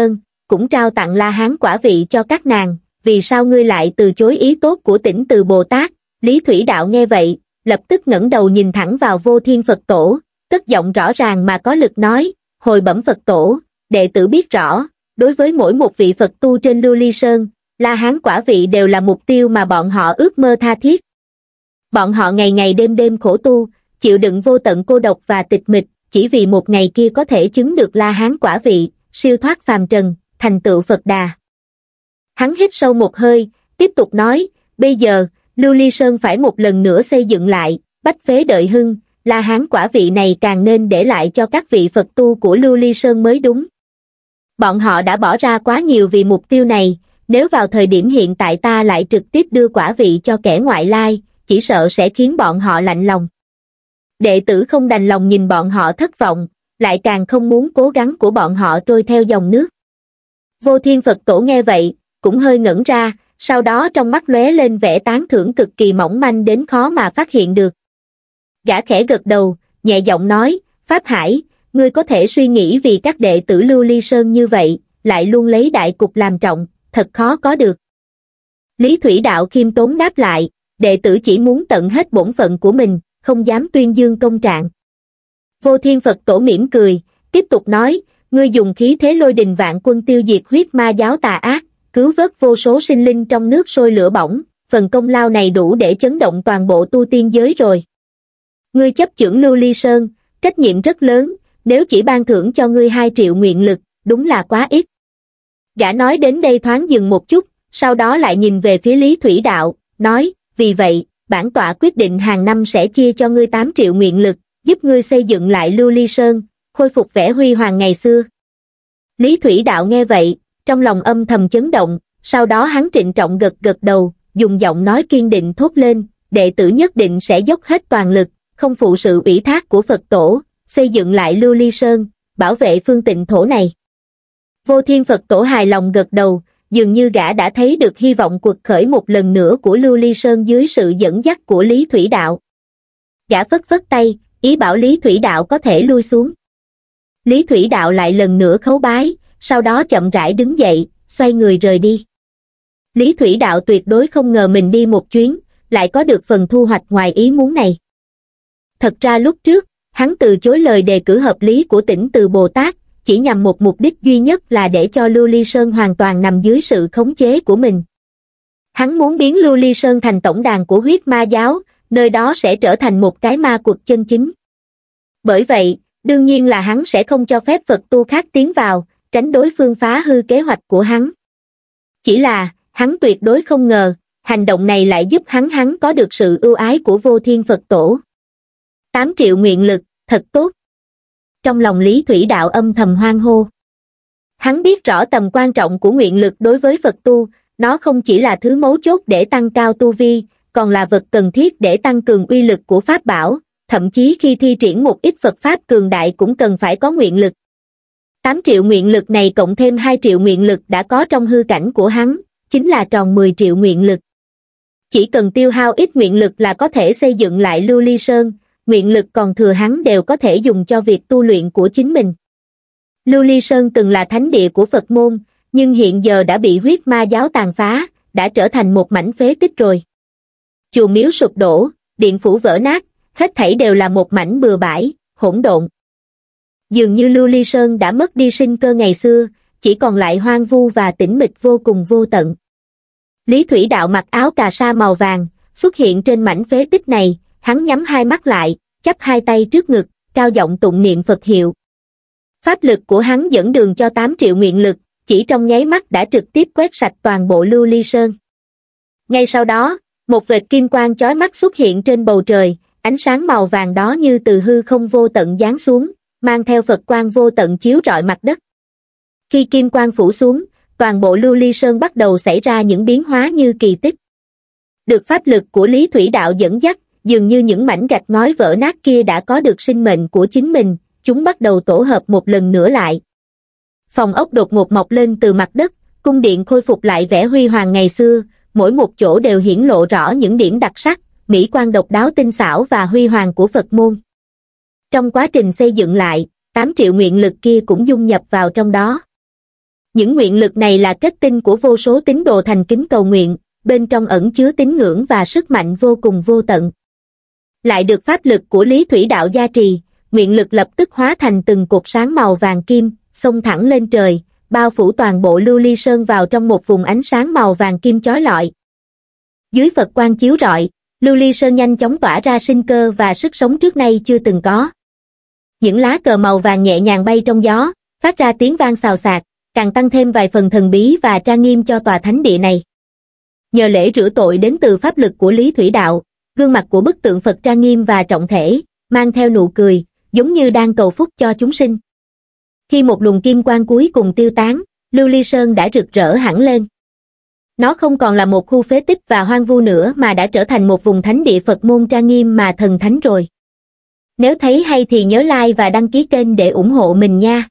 cũng trao tặng La Hán quả vị cho các nàng, vì sao ngươi lại từ chối ý tốt của Tỉnh Từ Bồ Tát? Lý Thủy Đạo nghe vậy, lập tức ngẩng đầu nhìn thẳng vào Vô Thiên Phật Tổ, cất giọng rõ ràng mà có lực nói, hồi bẩm Phật Tổ, đệ tử biết rõ, đối với mỗi một vị Phật tu trên Lưu Ly Sơn, La Hán quả vị đều là mục tiêu mà bọn họ ước mơ tha thiết. Bọn họ ngày ngày đêm đêm khổ tu, chịu đựng vô tận cô độc và tịch mịch, chỉ vì một ngày kia có thể chứng được La Hán quả vị, siêu thoát phàm trần, thành tựu Phật Đà. Hắn hít sâu một hơi, tiếp tục nói, bây giờ, Lưu Ly Sơn phải một lần nữa xây dựng lại, bách phế đợi hưng, La Hán quả vị này càng nên để lại cho các vị Phật tu của Lưu Ly Sơn mới đúng. Bọn họ đã bỏ ra quá nhiều vì mục tiêu này, nếu vào thời điểm hiện tại ta lại trực tiếp đưa quả vị cho kẻ ngoại lai, chỉ sợ sẽ khiến bọn họ lạnh lòng. Đệ tử không đành lòng nhìn bọn họ thất vọng, lại càng không muốn cố gắng của bọn họ trôi theo dòng nước. Vô Thiên Phật Tổ nghe vậy, cũng hơi ngẩn ra, sau đó trong mắt lóe lên vẻ tán thưởng cực kỳ mỏng manh đến khó mà phát hiện được. Gã khẽ gật đầu, nhẹ giọng nói, Pháp Hải, ngươi có thể suy nghĩ vì các đệ tử Lưu Ly Sơn như vậy, lại luôn lấy đại cục làm trọng, thật khó có được. Lý Thủy Đạo khiêm tốn đáp lại, đệ tử chỉ muốn tận hết bổn phận của mình, không dám tuyên dương công trạng. Vô Thiên Phật Tổ mỉm cười, tiếp tục nói, ngươi dùng khí thế lôi đình vạn quân tiêu diệt huyết ma giáo tà ác, cứu vớt vô số sinh linh trong nước sôi lửa bỏng, phần công lao này đủ để chấn động toàn bộ tu tiên giới rồi. Ngươi chấp chưởng Lưu Ly Sơn, trách nhiệm rất lớn, nếu chỉ ban thưởng cho ngươi hai triệu nguyện lực, đúng là quá ít. Gã nói đến đây thoáng dừng một chút, sau đó lại nhìn về phía Lý Thủy Đạo, nói, vì vậy, bản tọa quyết định hàng năm sẽ chia cho ngươi tám triệu nguyện lực, giúp ngươi xây dựng lại Lưu Ly Sơn, khôi phục vẻ huy hoàng ngày xưa. Lý Thủy Đạo nghe vậy, trong lòng âm thầm chấn động, sau đó hắn trịnh trọng gật gật đầu, dùng giọng nói kiên định thốt lên, đệ tử nhất định sẽ dốc hết toàn lực, không phụ sự ủy thác của Phật Tổ, xây dựng lại Lưu Ly Sơn, bảo vệ phương tịnh thổ này. Vô Thiên Phật Tổ hài lòng gật đầu, dường như gã đã thấy được hy vọng cuộc khởi một lần nữa của Lưu Ly Sơn dưới sự dẫn dắt của Lý Thủy Đạo. Gã phất phất tay, ý bảo Lý Thủy Đạo có thể lui xuống. Lý Thủy Đạo lại lần nữa khấu bái, sau đó chậm rãi đứng dậy, xoay người rời đi. Lý Thủy Đạo tuyệt đối không ngờ mình đi một chuyến, lại có được phần thu hoạch ngoài ý muốn này. Thật ra lúc trước, hắn từ chối lời đề cử hợp lý của Tỉnh Từ Bồ Tát, chỉ nhằm một mục đích duy nhất là để cho Lưu Ly Sơn hoàn toàn nằm dưới sự khống chế của mình. Hắn muốn biến Lưu Ly Sơn thành tổng đàn của huyết ma giáo, nơi đó sẽ trở thành một cái ma quật chân chính. Bởi vậy, đương nhiên là hắn sẽ không cho phép Phật tu khác tiến vào, tránh đối phương phá hư kế hoạch của hắn. Chỉ là, hắn tuyệt đối không ngờ, hành động này lại giúp hắn hắn có được sự ưu ái của Vô Thiên Phật Tổ. tám triệu nguyện lực, thật tốt. Trong lòng Lý Thủy Đạo âm thầm hoan hô. Hắn biết rõ tầm quan trọng của nguyện lực đối với Phật tu, nó không chỉ là thứ mấu chốt để tăng cao tu vi, còn là vật cần thiết để tăng cường uy lực của Pháp bảo, thậm chí khi thi triển một ít Phật Pháp cường đại cũng cần phải có nguyện lực. tám triệu nguyện lực này cộng thêm hai triệu nguyện lực đã có trong hư cảnh của hắn, chính là tròn mười triệu nguyện lực. Chỉ cần tiêu hao ít nguyện lực là có thể xây dựng lại Lưu Ly Sơn, nguyện lực còn thừa hắn đều có thể dùng cho việc tu luyện của chính mình. Lưu Ly Sơn từng là thánh địa của Phật môn, nhưng hiện giờ đã bị huyết ma giáo tàn phá, đã trở thành một mảnh phế tích rồi. Chùa miếu sụp đổ, điện phủ vỡ nát, hết thảy đều là một mảnh bừa bãi, hỗn độn. Dường như Lưu Ly Sơn đã mất đi sinh cơ ngày xưa, chỉ còn lại hoang vu và tĩnh mịch vô cùng vô tận. Lý Thủy Đạo mặc áo cà sa màu vàng, xuất hiện trên mảnh phế tích này, hắn nhắm hai mắt lại, chắp hai tay trước ngực, cao giọng tụng niệm Phật hiệu. Pháp lực của hắn dẫn đường cho tám triệu nguyện lực, chỉ trong nháy mắt đã trực tiếp quét sạch toàn bộ Lưu Ly Sơn. Ngay sau đó, một vệt kim quang chói mắt xuất hiện trên bầu trời, ánh sáng màu vàng đó như từ hư không vô tận giáng xuống, mang theo Phật quang vô tận chiếu rọi mặt đất. Khi kim quang phủ xuống, toàn bộ Lưu Ly Sơn bắt đầu xảy ra những biến hóa như kỳ tích. Được pháp lực của Lý Thủy Đạo dẫn dắt, dường như những mảnh gạch ngói vỡ nát kia đã có được sinh mệnh của chính mình, chúng bắt đầu tổ hợp một lần nữa lại. Phòng ốc đột ngột mọc lên từ mặt đất, cung điện khôi phục lại vẻ huy hoàng ngày xưa, mỗi một chỗ đều hiển lộ rõ những điểm đặc sắc, mỹ quan độc đáo tinh xảo và huy hoàng của Phật môn. Trong quá trình xây dựng lại, tám triệu nguyện lực kia cũng dung nhập vào trong đó. Những nguyện lực này là kết tinh của vô số tín đồ thành kính cầu nguyện, bên trong ẩn chứa tín ngưỡng và sức mạnh vô cùng vô tận. Lại được pháp lực của Lý Thủy Đạo gia trì, nguyện lực lập tức hóa thành từng cột sáng màu vàng kim, xông thẳng lên trời, bao phủ toàn bộ Lưu Ly Sơn vào trong một vùng ánh sáng màu vàng kim chói lọi. Dưới Phật quang chiếu rọi, Lưu Ly Sơn nhanh chóng tỏa ra sinh cơ và sức sống trước nay chưa từng có. Những lá cờ màu vàng nhẹ nhàng bay trong gió, phát ra tiếng vang xào xạc, càng tăng thêm vài phần thần bí và trang nghiêm cho tòa thánh địa này. Nhờ lễ rửa tội đến từ pháp lực của Lý Thủy Đạo, gương mặt của bức tượng Phật trang nghiêm và trọng thể, mang theo nụ cười, giống như đang cầu phúc cho chúng sinh. Khi một luồng kim quang cuối cùng tiêu tán, Lưu Ly Sơn đã rực rỡ hẳn lên. Nó không còn là một khu phế tích và hoang vu nữa mà đã trở thành một vùng thánh địa Phật môn trang nghiêm mà thần thánh rồi. Nếu thấy hay thì nhớ like và đăng ký kênh để ủng hộ mình nha.